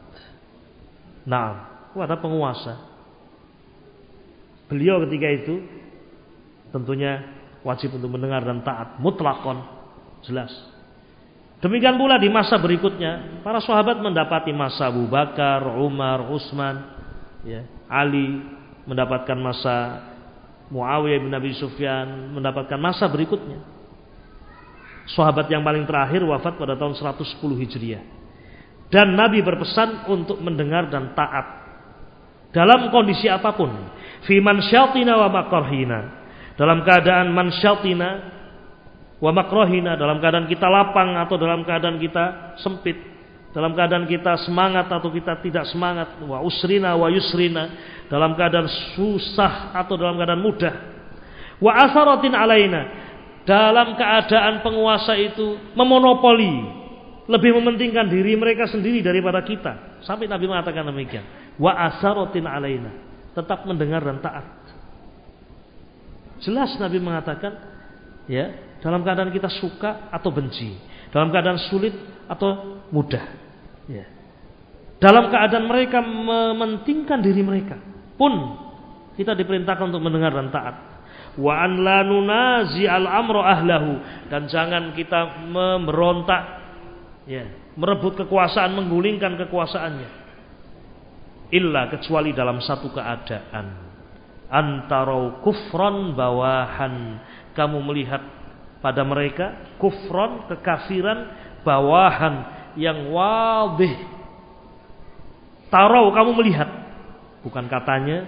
Nah, kepada penguasa. Beliau ketika itu tentunya wajib untuk mendengar dan taat, mutlakon, jelas. Demikian pula di masa berikutnya, para sahabat mendapati masa Abu Bakar, Umar, Utsman, ya, Ali, mendapatkan masa Muawiyah bin Abi Sufyan, mendapatkan masa berikutnya. Sahabat yang paling terakhir wafat pada tahun 110 Hijriah. Dan Nabi berpesan untuk mendengar dan taat dalam kondisi apapun. Fi mansyatina wa makrahina, dalam keadaan mansyatina wa makrahina, dalam keadaan kita lapang atau dalam keadaan kita sempit, dalam keadaan kita semangat atau kita tidak semangat, wa usrina wa yusrina, dalam keadaan susah atau dalam keadaan mudah, wa asaratin alaina, dalam keadaan penguasa itu memonopoli, lebih mementingkan diri mereka sendiri daripada kita, sampai Nabi mengatakan demikian, wa asaratin alaina, tetap mendengar dan taat. Jelas Nabi mengatakan, ya, dalam keadaan kita suka atau benci, dalam keadaan sulit atau mudah, ya, dalam keadaan mereka mementingkan diri mereka pun kita diperintahkan untuk mendengar dan taat. Wa an la nunazi al amru ahlahu, dan jangan kita memberontak, ya, merebut kekuasaan, menggulingkan kekuasaannya, illa, kecuali dalam satu keadaan, antarau kufran bawahan, kamu melihat pada mereka kufran, kekafiran, bawahan, yang wadih. Tarau, kamu melihat, bukan katanya,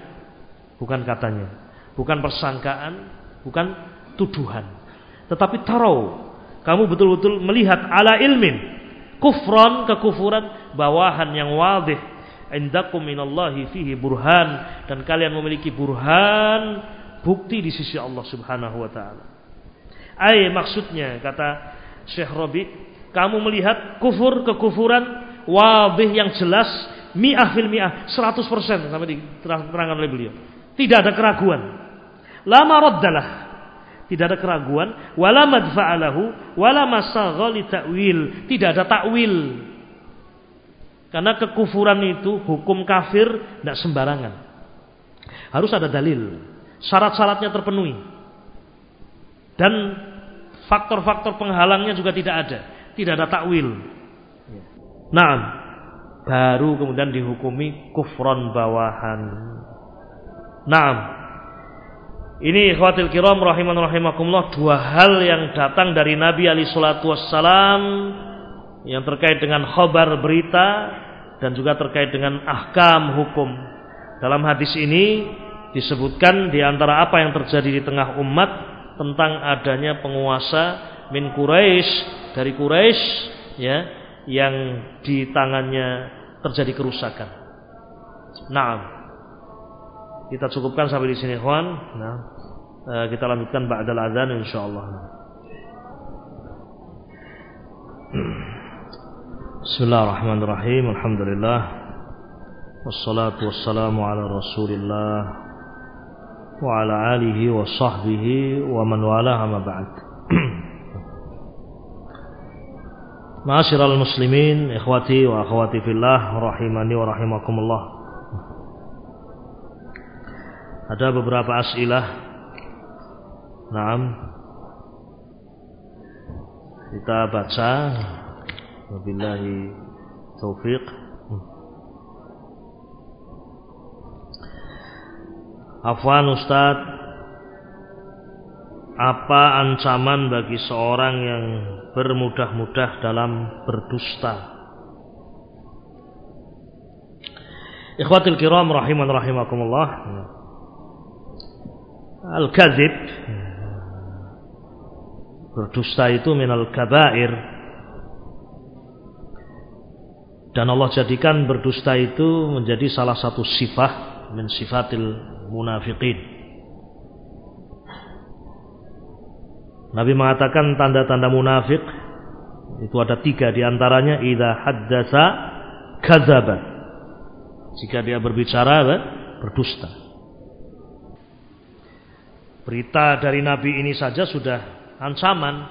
bukan persangkaan, bukan tuduhan, tetapi tarau, kamu betul-betul melihat ala ilmin, kufran, kekufuran, bawahan yang wadih, indakum minallahi fihi burhan, dan kalian memiliki burhan, bukti di sisi Allah Subhanahu wa taala. Maksudnya, kata Syekh Rabi, kamu melihat kufur, kekufuran wadih yang jelas, mi'ah fil mi'ah, 100% sampai diterangkan oleh beliau. Tidak ada keraguan. La maraddalah, tidak ada keraguan, wala madfa'alahu, wala masagha li ta'wil, tidak ada takwil. Karena kekufuran itu, hukum kafir, tidak sembarangan. Harus ada dalil, syarat-syaratnya terpenuhi, dan faktor-faktor penghalangnya juga tidak ada takwil. Nah, baru kemudian dihukumi kufran bawahan. Nah, ini ikhwatil kiram rahiman rahimakumullah, dua hal yang datang dari Nabi alaihi salatu wassalam, yang terkait dengan khabar, berita, dan juga terkait dengan ahkam, hukum. Dalam hadis ini disebutkan di antara apa yang terjadi di tengah umat tentang adanya penguasa min Quraisy, dari Quraisy, ya, yang di tangannya terjadi kerusakan. Nah, kita cukupkan sampai di sini, ikhwan. Nah, kita lanjutkan ba'dal adzan insyaallah. Bismillahirrahmanirrahim. Alhamdulillah. Wassalatu wassalamu ala Rasulillah wa ala alihi wa sahbihi wa man walaha ma ba'd. Ma'asyiral muslimin, ikhwati wa akhwati fillah, rahimani wa rahimakumullah. Ada beberapa as'ilah. Naam. Kita baca. Wabillahi taufiq. Afwan Ustaz, apa ancaman bagi seorang yang bermudah-mudah dalam berdusta? Ikhwatul kiram rahiman rahimakumullah. Al-kadzib, berdusta itu minal kabair, dan Allah jadikan berdusta itu menjadi salah satu sifat min sifatil munafiqin. Nabi mengatakan tanda-tanda munafik itu ada 3, diantaranya idza haddatsa kadzaba, jika dia berbicara berdusta. Berita dari Nabi ini saja sudah ancaman,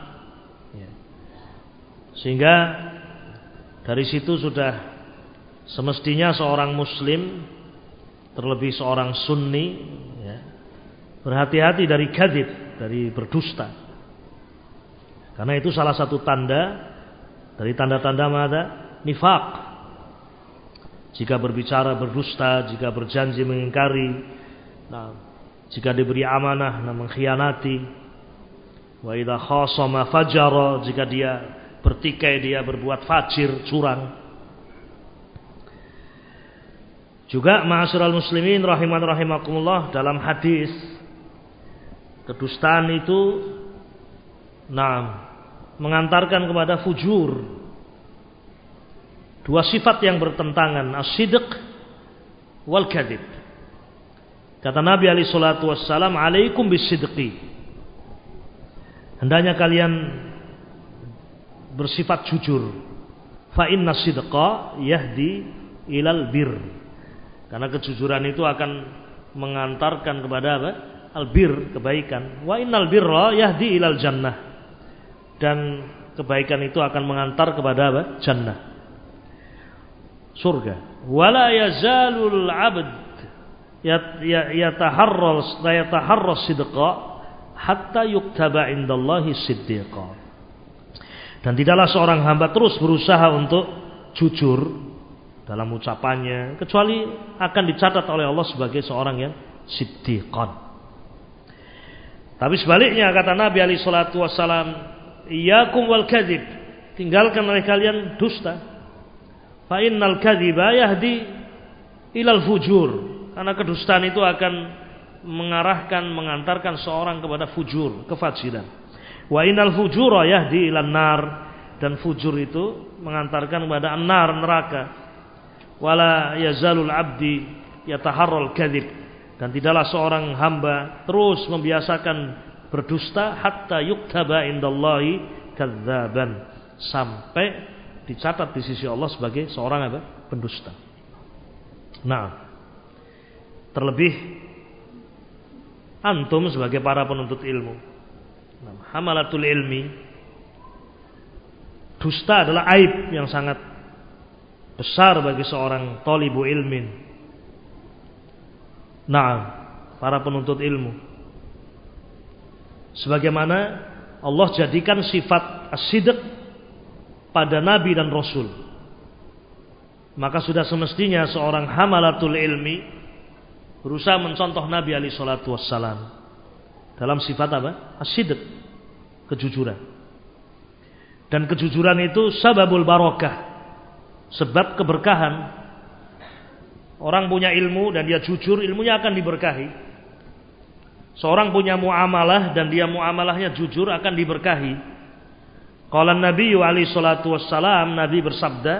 sehingga dari situ sudah semestinya seorang muslim, terlebih seorang sunni, ya, berhati-hati dari kadzib, dari berdusta. Karena itu salah satu tanda dari tanda-tanda mada nifaq. Jika berbicara berdusta, jika berjanji mengingkari, nah, jika diberi amanah mengkhianati. Wa idza khasama fajara, jika dia bertikai dia berbuat fajir, curang. Juga ma'asyiral muslimin rahiman rahimakumullah, dalam hadis kedustaan itu mengantarkan kepada fujur. 2 sifat yang bertentangan, as-sidq wal kadzib. Kata Nabi alaihi salatu wassalam, alaikum bisidqi, hendaknya kalian bersifat jujur. Fa inna sidqa yahdi ilal bir, karena kejujuran itu akan mengantarkan kepada apa? Albir, kebaikan. Wa innal birra yahdi ilal jannah, dan kebaikan itu akan mengantar kepada apa? Jannah, surga. Wala yazalul abd yataharra sidqa hatta yuktaba indallahi siddiqa. Dan tidaklah seorang hamba terus berusaha untuk jujur dalam ucapannya, kecuali akan dicatat oleh Allah sebagai seorang yang siddiqan. Tapi sebaliknya, kata Nabi alaihi salatu wassalam, iyyakum wal kadzib, tinggalkan oleh kalian dusta. Fa innal kadziba yahdi ilal fujur, karena kedustaan itu akan mengantarkan seorang kepada fujur, kefajiran. Wa innal fujura yahdi ilan nar, dan fujur itu mengantarkan kepada an-nar, neraka. Wala yazalul abdi yataharral kadzib, dan tidaklah seorang hamba terus membiasakan berdusta hatta yuktaba indallahi kadzaban, sampai dicatat di sisi Allah sebagai seorang apa? Pendusta. Nah, terlebih antum sebagai para penuntut ilmu, hamalatul ilmi, dusta adalah aib yang sangat besar bagi seorang thalibu ilmin. Nah, para penuntut ilmu, sebagaimana Allah jadikan sifat as-sidq pada nabi dan rasul, maka sudah semestinya seorang hamalatul ilmi berusaha mencontoh Nabi alaihi salatu wassalam dalam sifat apa? As-sidq, kejujuran. Dan kejujuran itu sababul barakah, sebab keberkahan. Orang punya ilmu dan dia jujur, ilmunya akan diberkahi. Seorang punya muamalah dan dia muamalahnya jujur akan diberkahi. Qala Nabi alaihi salatu wassalam, Nabi bersabda,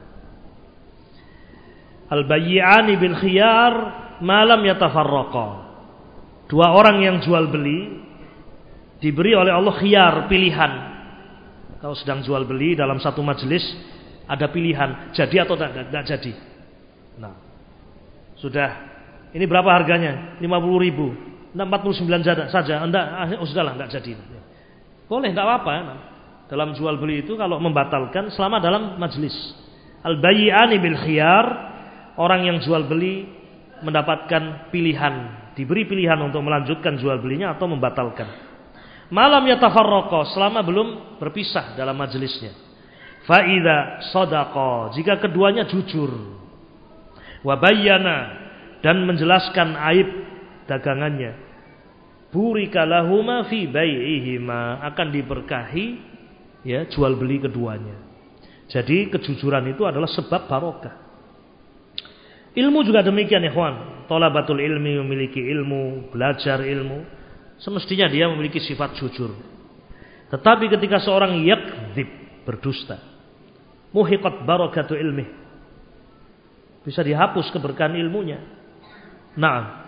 al-bayyi'ani bil khiyar ma lam yatafarraqa. Dua orang yang jual beli diberi oleh Allah khiyar, pilihan. Kalau sedang jual beli dalam satu majelis ada pilihan, jadi atau tidak jadi. Nah, sudah, ini berapa harganya? 50.000. Enggak 49 saja. Enggak, sudahlah, enggak jadi. Boleh, enggak apa-apa. Dalam jual beli itu kalau membatalkan selama dalam majelis. Al-bayyi'ani bil khiyar, orang yang jual beli mendapatkan pilihan, diberi pilihan untuk melanjutkan jual belinya atau membatalkan. Malam yatafarraqa, selama belum berpisah dalam majelisnya. Fa idza sadaqa, jika keduanya jujur. Wa bayyana, dan menjelaskan aib dagangannya. Burika lahuma fi bai'ihima, akan diberkahi ya jual beli keduanya. Jadi kejujuran itu adalah sebab barokah. Ilmu juga demikian, ikhwan. Thalabatul ilmi, memiliki ilmu, belajar ilmu, semestinya dia memiliki sifat jujur. Tetapi ketika seorang yakdzib, berdusta, muhiqat barakatu ilmi, bisa dihapus keberkahan ilmunya. Nah,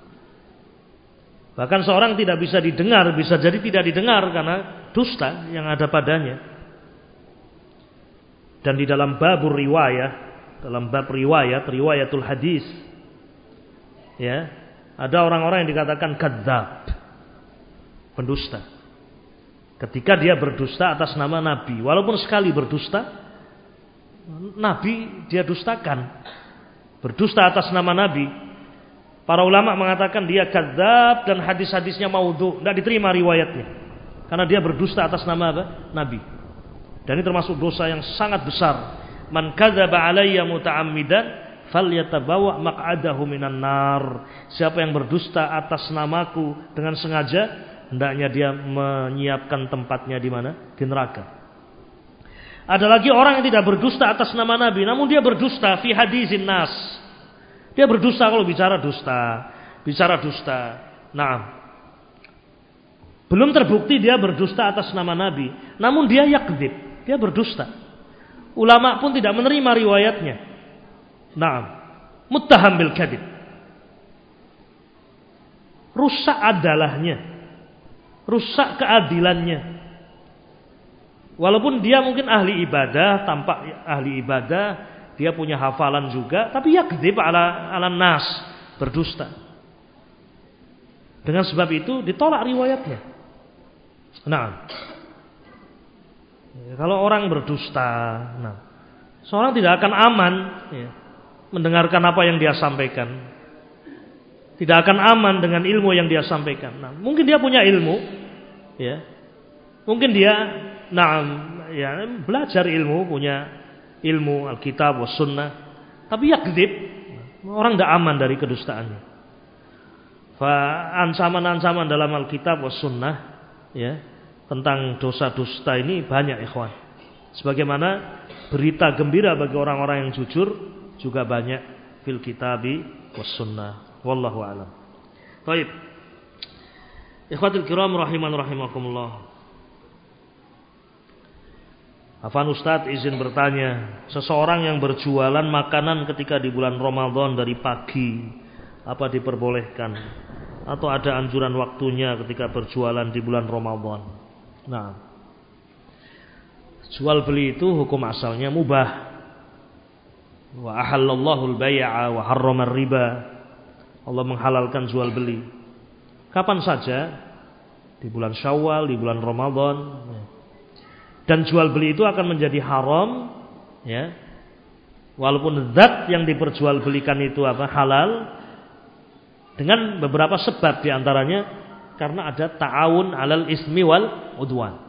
bahkan seorang tidak bisa didengar, bisa jadi tidak didengar karena dusta yang ada padanya. Dan di dalam babur riwayah, dalam bab riwayatul hadis, ya, ada orang-orang yang dikatakan kadzdzab, pendusta. Ketika dia berdusta atas nama Nabi, walaupun sekali berdusta, Nabi dia dustakan. Berdusta atas nama Nabi, para ulama mengatakan dia kadzdzab dan hadis-hadisnya maudhu, tidak diterima riwayatnya, karena dia berdusta atas nama apa? Nabi. Dan ini termasuk dosa yang sangat besar. Man kadzdzaba alayya muta'ammidan falyatabawa maq'adahu minan nar. Siapa yang berdusta atas namaku dengan sengaja, hendaknya dia menyiapkan tempatnya di mana? Di neraka. Ada lagi orang yang tidak berdusta atas nama Nabi, namun dia berdusta fi hadisin nas. Dia berdusta kalau bicara dusta. Nah, belum terbukti dia berdusta atas nama Nabi, namun dia yakdzib, dia berdusta. Ulama pun tidak menerima riwayatnya. Nah, muttaham bil kadzib. Rusak adalahnya, rusak keadilannya. Walaupun dia mungkin ahli ibadah, tampak ahli ibadah, dia punya hafalan juga, tapi yakdzib ala nas, berdusta. Dengan sebab itu ditolak riwayatnya. Nah, kalau orang berdusta, nah, seorang tidak akan aman ya, mendengarkan apa yang dia sampaikan. Tidak akan aman dengan ilmu yang dia sampaikan. Nah, mungkin dia punya ilmu, ya, mungkin dia, ya, belajar ilmu, punya ilmu Alkitab was sunnah, tapi yakdzib, orang tidak aman dari kedustaannya. Fa ancaman-ancaman dalam Alkitab was sunnah, ya, tentang dosa dusta ini banyak, ikhwan. Sebagaimana berita gembira bagi orang-orang yang jujur juga banyak fil kitabi was sunnah. Wallahu a'lam. Baik. Ikhwatul kiram rahiman rahimakumullah. Afan Ustadz izin bertanya, seseorang yang berjualan makanan ketika di bulan Ramadan dari pagi, apa diperbolehkan? Atau ada anjuran waktunya ketika berjualan di bulan Ramadan? Nah, jual beli itu hukum asalnya mubah. Wa ahallallahu al-bay'a wa harrama riba. Allah menghalalkan jual beli kapan saja, di bulan Syawal, di bulan Ramadan. Dan jual beli itu akan menjadi haram, ya, walaupun zat yang diperjualbelikan itu apa halal, dengan beberapa sebab, diantaranya karena ada ta'awun alal ismi wal udwan.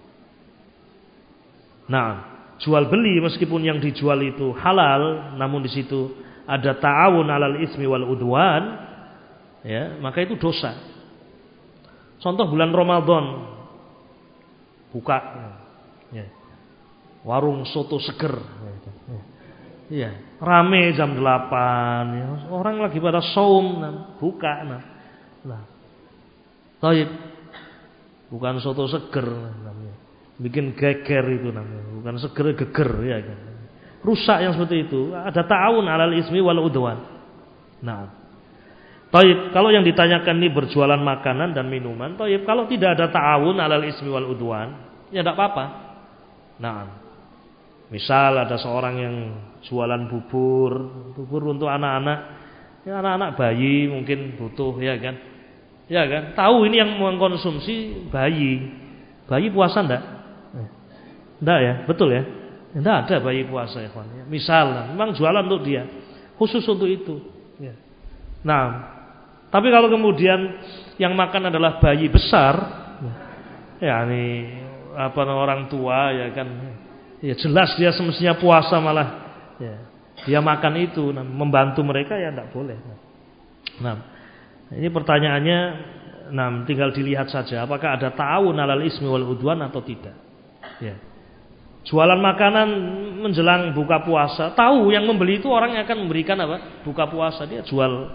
Nah, jual beli meskipun yang dijual itu halal, namun di situ ada ta'awun alal ismi wal udwan, ya, maka itu dosa. Contoh bulan Ramadan, buka, ya, warung soto seger, ya, rame jam 8, ya, orang lagi pada saum, buka, nah, Taib. Bukan soto seger namanya. Bikin geger itu namanya. Bukan seger, geger ya kan. Rusak yang seperti itu. Ada ta'awun 'alal ismi wal udwan. Nah. Taib, kalau yang ditanyakan ini berjualan makanan dan minuman, taib, kalau tidak ada ta'awun 'alal ismi wal udwan, ya enggak apa-apa. Nah. Misal ada seorang yang jualan bubur untuk anak-anak, ya anak-anak bayi mungkin butuh ya kan. Ya kan? Tahu ini yang mengkonsumsi bayi. Bayi puasa enggak? Enggak ya? Betul ya? Enggak ada bayi puasa ya, kawan. Misal memang jualan untuk dia, khusus untuk itu. Ya. Nah, tapi kalau kemudian yang makan adalah bayi besar, ya ini orang tua ya kan. Ya jelas dia semestinya puasa malah ya, dia makan itu membantu mereka ya tidak boleh. Nah, ini pertanyaannya tinggal dilihat saja apakah ada ta'awun 'alal ismi wal udwan atau tidak. Ya. Jualan makanan menjelang buka puasa, tahu yang membeli itu orang yang akan memberikan apa? Buka puasa, dia jual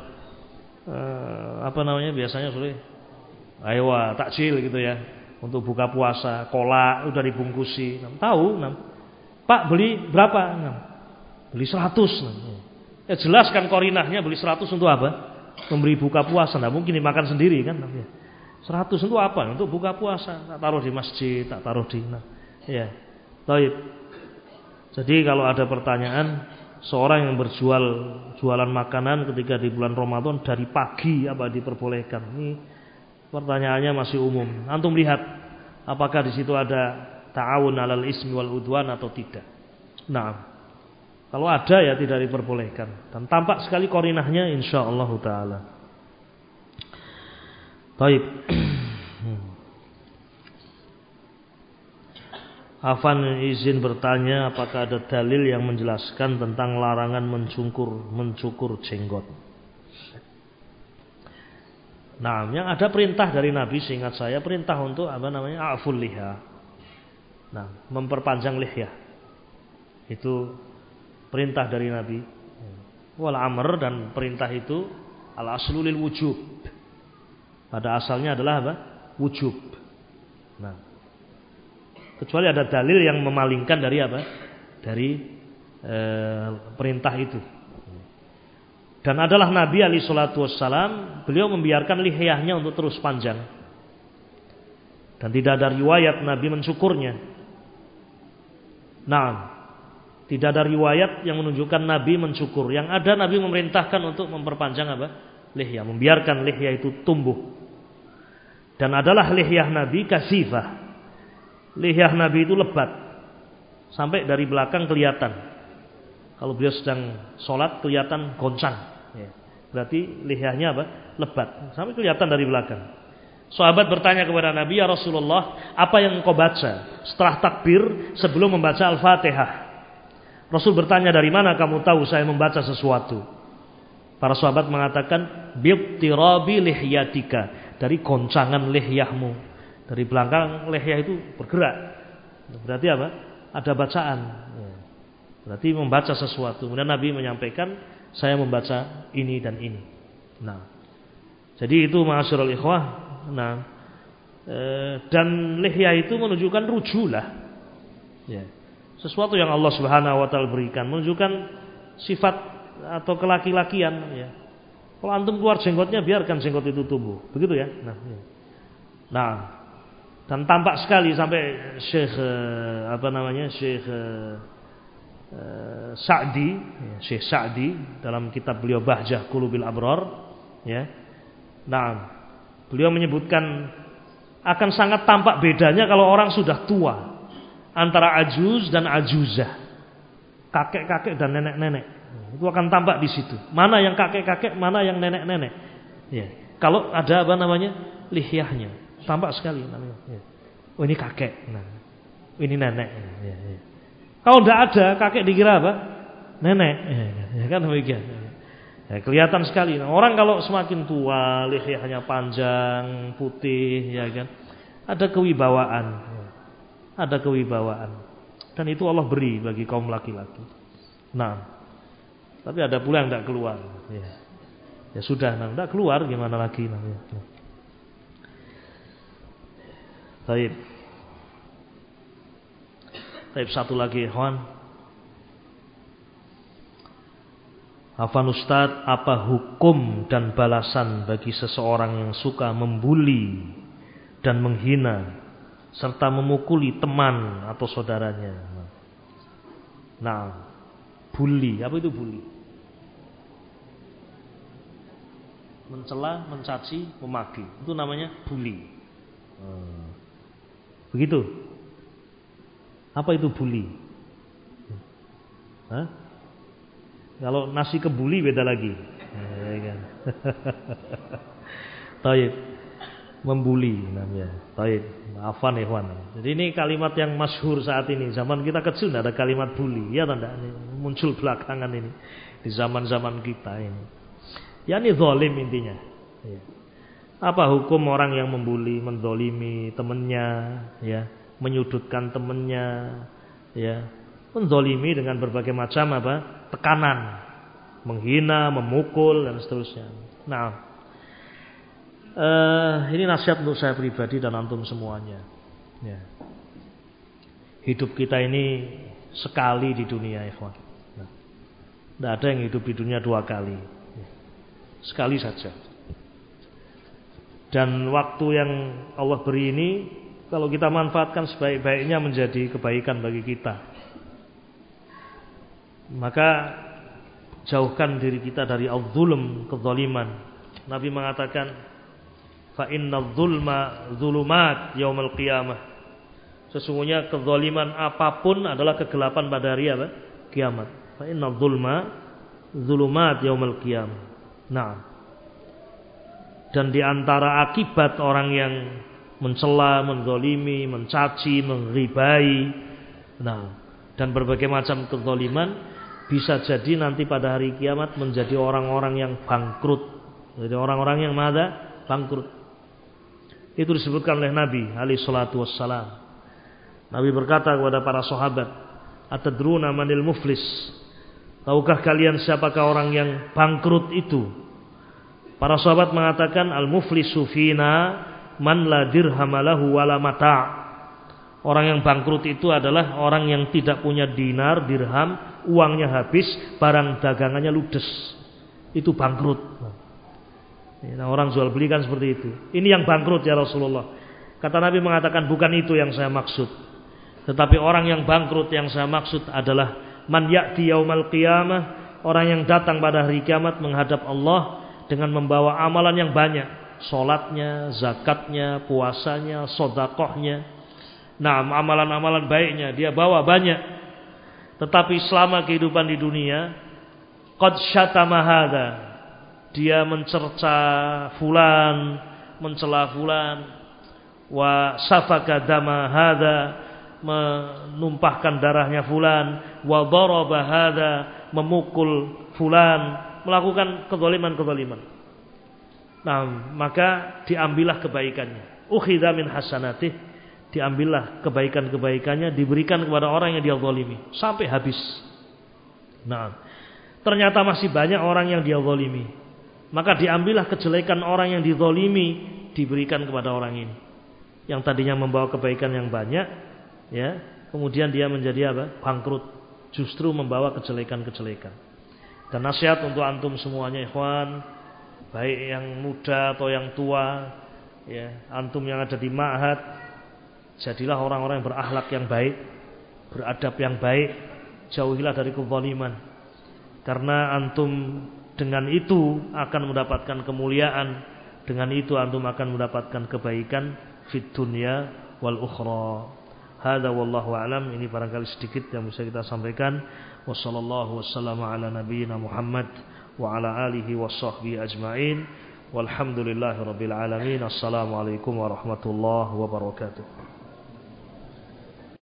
biasanya takjil gitu ya. Untuk buka puasa, kolak udah dibungkusi. Tahu, Pak beli berapa? Beli 100. Ya jelaskan korinahnya beli 100 untuk apa? Memberi buka puasa. Nggak mungkin dimakan sendiri kan? 100 untuk apa? Untuk buka puasa. Tak taruh di masjid, tak taruh di. Ya, taib. Jadi kalau ada pertanyaan, seorang yang jualan makanan ketika di bulan Ramadan dari pagi apa diperbolehkan? Ini pertanyaannya masih umum. Antum lihat apakah di situ ada ta'awun 'alal ismi wal udwan atau tidak. Nah, kalau ada ya tidak diperbolehkan dan tampak sekali korinahnya insyaallah taala. Baik. Afan izin bertanya apakah ada dalil yang menjelaskan tentang larangan mencukur jenggot. Nah, yang ada perintah dari Nabi seingat saya perintah untuk aful liha. Nah, memperpanjang lihyah. Itu perintah dari Nabi. Wal amr dan perintah itu al aslu lil wujub. Pada asalnya adalah apa? Wujub. Nah, kecuali ada dalil yang memalingkan dari apa? Dari perintah itu. Dan adalah Nabi alaihi salatu wassalam, beliau membiarkan lihyahnya untuk terus panjang. Dan tidak ada riwayat Nabi mencukurnya. Nah, tidak ada riwayat yang menunjukkan Nabi mencukur. Yang ada Nabi memerintahkan untuk memperpanjang apa? Lihyah, membiarkan lihyah itu tumbuh. Dan adalah lihyah Nabi kasifah. Lihyah Nabi itu lebat. Sampai dari belakang kelihatan. Kalau beliau sedang sholat kelihatan goncang. Ya. Berarti lihyahnya apa? Lebat. Sampai kelihatan dari belakang. Sahabat bertanya kepada Nabi, ya Rasulullah, apa yang engkau baca setelah takbir sebelum membaca Al-Fatihah? Rasul bertanya, dari mana kamu tahu saya membaca sesuatu? Para sahabat mengatakan, bi'tirabi lihyatika, dari goncangan lihyahmu. Dari belakang lihyah itu bergerak. Berarti apa? Ada bacaan. Berarti membaca sesuatu. Kemudian Nabi menyampaikan, saya membaca ini dan ini. Nah, jadi itu ma'asyiral ikhwah. Nah, dan lihyah itu menunjukkan rujulah, ya, sesuatu yang Allah Subhanahu Wa Taala berikan, menunjukkan sifat atau kelaki-lakian. Ya. Kalau antum keluar jenggotnya, biarkan jenggot itu tumbuh, begitu ya. Nah, dan tampak sekali sampai Syekh Sa'di dalam kitab beliau Bahjah Qulubil Abrar, ya. Nah, beliau menyebutkan akan sangat tampak bedanya kalau orang sudah tua antara ajuz dan ajuzah, kakek-kakek dan nenek-nenek. Itu akan tampak di situ. Mana yang kakek-kakek, mana yang nenek-nenek. Ya. Kalau ada lihyahnya, tampak sekali namanya. Ya. Oh ini kakek, nah, ini nenek. Ya. Kalau tidak ada kakek dikira apa? Nenek. Ya kan demikian. Ya, kelihatan sekali. Nah, orang kalau semakin tua, lihyahnya panjang, putih, ya kan, ada kewibawaan. Ada kewibawaan. Dan itu Allah beri bagi kaum laki-laki. Nah, tapi ada pula yang tidak keluar. Ya sudah, tidak keluar gimana lagi? Baik. Baik, satu lagi, ikhwan. Afwan Ustaz, apa hukum dan balasan bagi seseorang yang suka membuli dan menghina serta memukuli teman atau saudaranya? Nah, bully, apa itu bully? Mencela, mencaci, memaki, itu namanya bully. Begitu. Apa itu bully? Hah? Kalau nasi kebuli beda lagi. Ya kan? Taib. Membuli namanya. Taib. Afwan ikhwan. Jadi ini kalimat yang masyhur saat ini. Zaman kita kecil tidak ada kalimat bully. Ya tanda ini muncul belakangan ini di zaman-zaman kita ini. Ya ini zalim intinya. Ya. Apa hukum orang yang membuli, menzalimi temannya, ya, menyudutkan temannya, ya, menzalimi dengan berbagai macam apa? Tekanan, menghina, memukul dan seterusnya. Nah, ini nasihat untuk saya pribadi dan antum semuanya. Ya. Hidup kita ini sekali di dunia, ikhwan. Nah, tidak ada yang hidup di dunia dua kali, sekali saja. Dan waktu yang Allah beri ini, kalau kita manfaatkan sebaik-baiknya menjadi kebaikan bagi kita. Maka jauhkan diri kita dari al-zulm, kezaliman. Nabi mengatakan, fa inna zulma zulumat yaumal qiyamah. Sesungguhnya kezaliman apapun adalah kegelapan pada hari apa? Kiamat. Fa inna zulma zulumat yaumal qiyamah. Nah, dan di antara akibat orang yang mencela, menzalimi, mencaci, mengribai, nah, dan berbagai macam kezaliman, bisa jadi nanti pada hari kiamat menjadi orang-orang yang bangkrut. Jadi orang-orang yang mana? Bangkrut. Itu disebutkan oleh Nabi alaihi salatu wassalam. Nabi berkata kepada para sahabat, "Atadruna manil muflis?" Tahukah kalian siapakah orang yang bangkrut itu? Para sahabat mengatakan, al-muflisu fina man la dirham lahu wala mata'. Orang yang bangkrut itu adalah orang yang tidak punya dinar, dirham, uangnya habis, barang dagangannya ludes. Itu bangkrut. Nah, orang jual beli kan seperti itu. Ini yang bangkrut ya Rasulullah. Kata Nabi mengatakan, bukan itu yang saya maksud. Tetapi orang yang bangkrut yang saya maksud adalah man ya'ti yaumal qiyamah, orang yang datang pada hari kiamat menghadap Allah dengan membawa amalan yang banyak, sholatnya, zakatnya, puasanya, sodakohnya. Nah, amalan-amalan baiknya dia bawa banyak. Tetapi selama kehidupan di dunia, qad syatama hadza, dia mencerca fulan, mencela fulan, wa safaka dama hadza, menumpahkan darahnya fulan, wa daraba hadza, memukul fulan, melakukan kezaliman-kezaliman. Nah, maka diambillah kebaikannya. Ukhidha min hasanatih, diambillah kebaikan-kebaikannya, diberikan kepada orang yang dia zalimi sampai habis. Nah, ternyata masih banyak orang yang dia zalimi. Maka diambillah kejelekan orang yang dizalimi, diberikan kepada orang ini. Yang tadinya membawa kebaikan yang banyak, ya, kemudian dia menjadi apa? Bangkrut, justru membawa kejelekan-kejelekan. Dan nasihat untuk antum semuanya ikhwan, baik yang muda atau yang tua, ya, antum yang ada di ma'had, jadilah orang-orang yang berakhlak yang baik, beradab yang baik, jauhilah dari kezaliman. Karena antum dengan itu akan mendapatkan kemuliaan, dengan itu antum akan mendapatkan kebaikan fid dunya wal ukhra. Hada wallahu a'lam. Ini barangkali sedikit yang bisa kita sampaikan. Wassallallahu wassalamu ala nabiyyina Muhammad wa ala alihi washabbihi ajma'in. Walhamdulillahirabbil alamin. Assalamualaikum warahmatullahi wabarakatuh.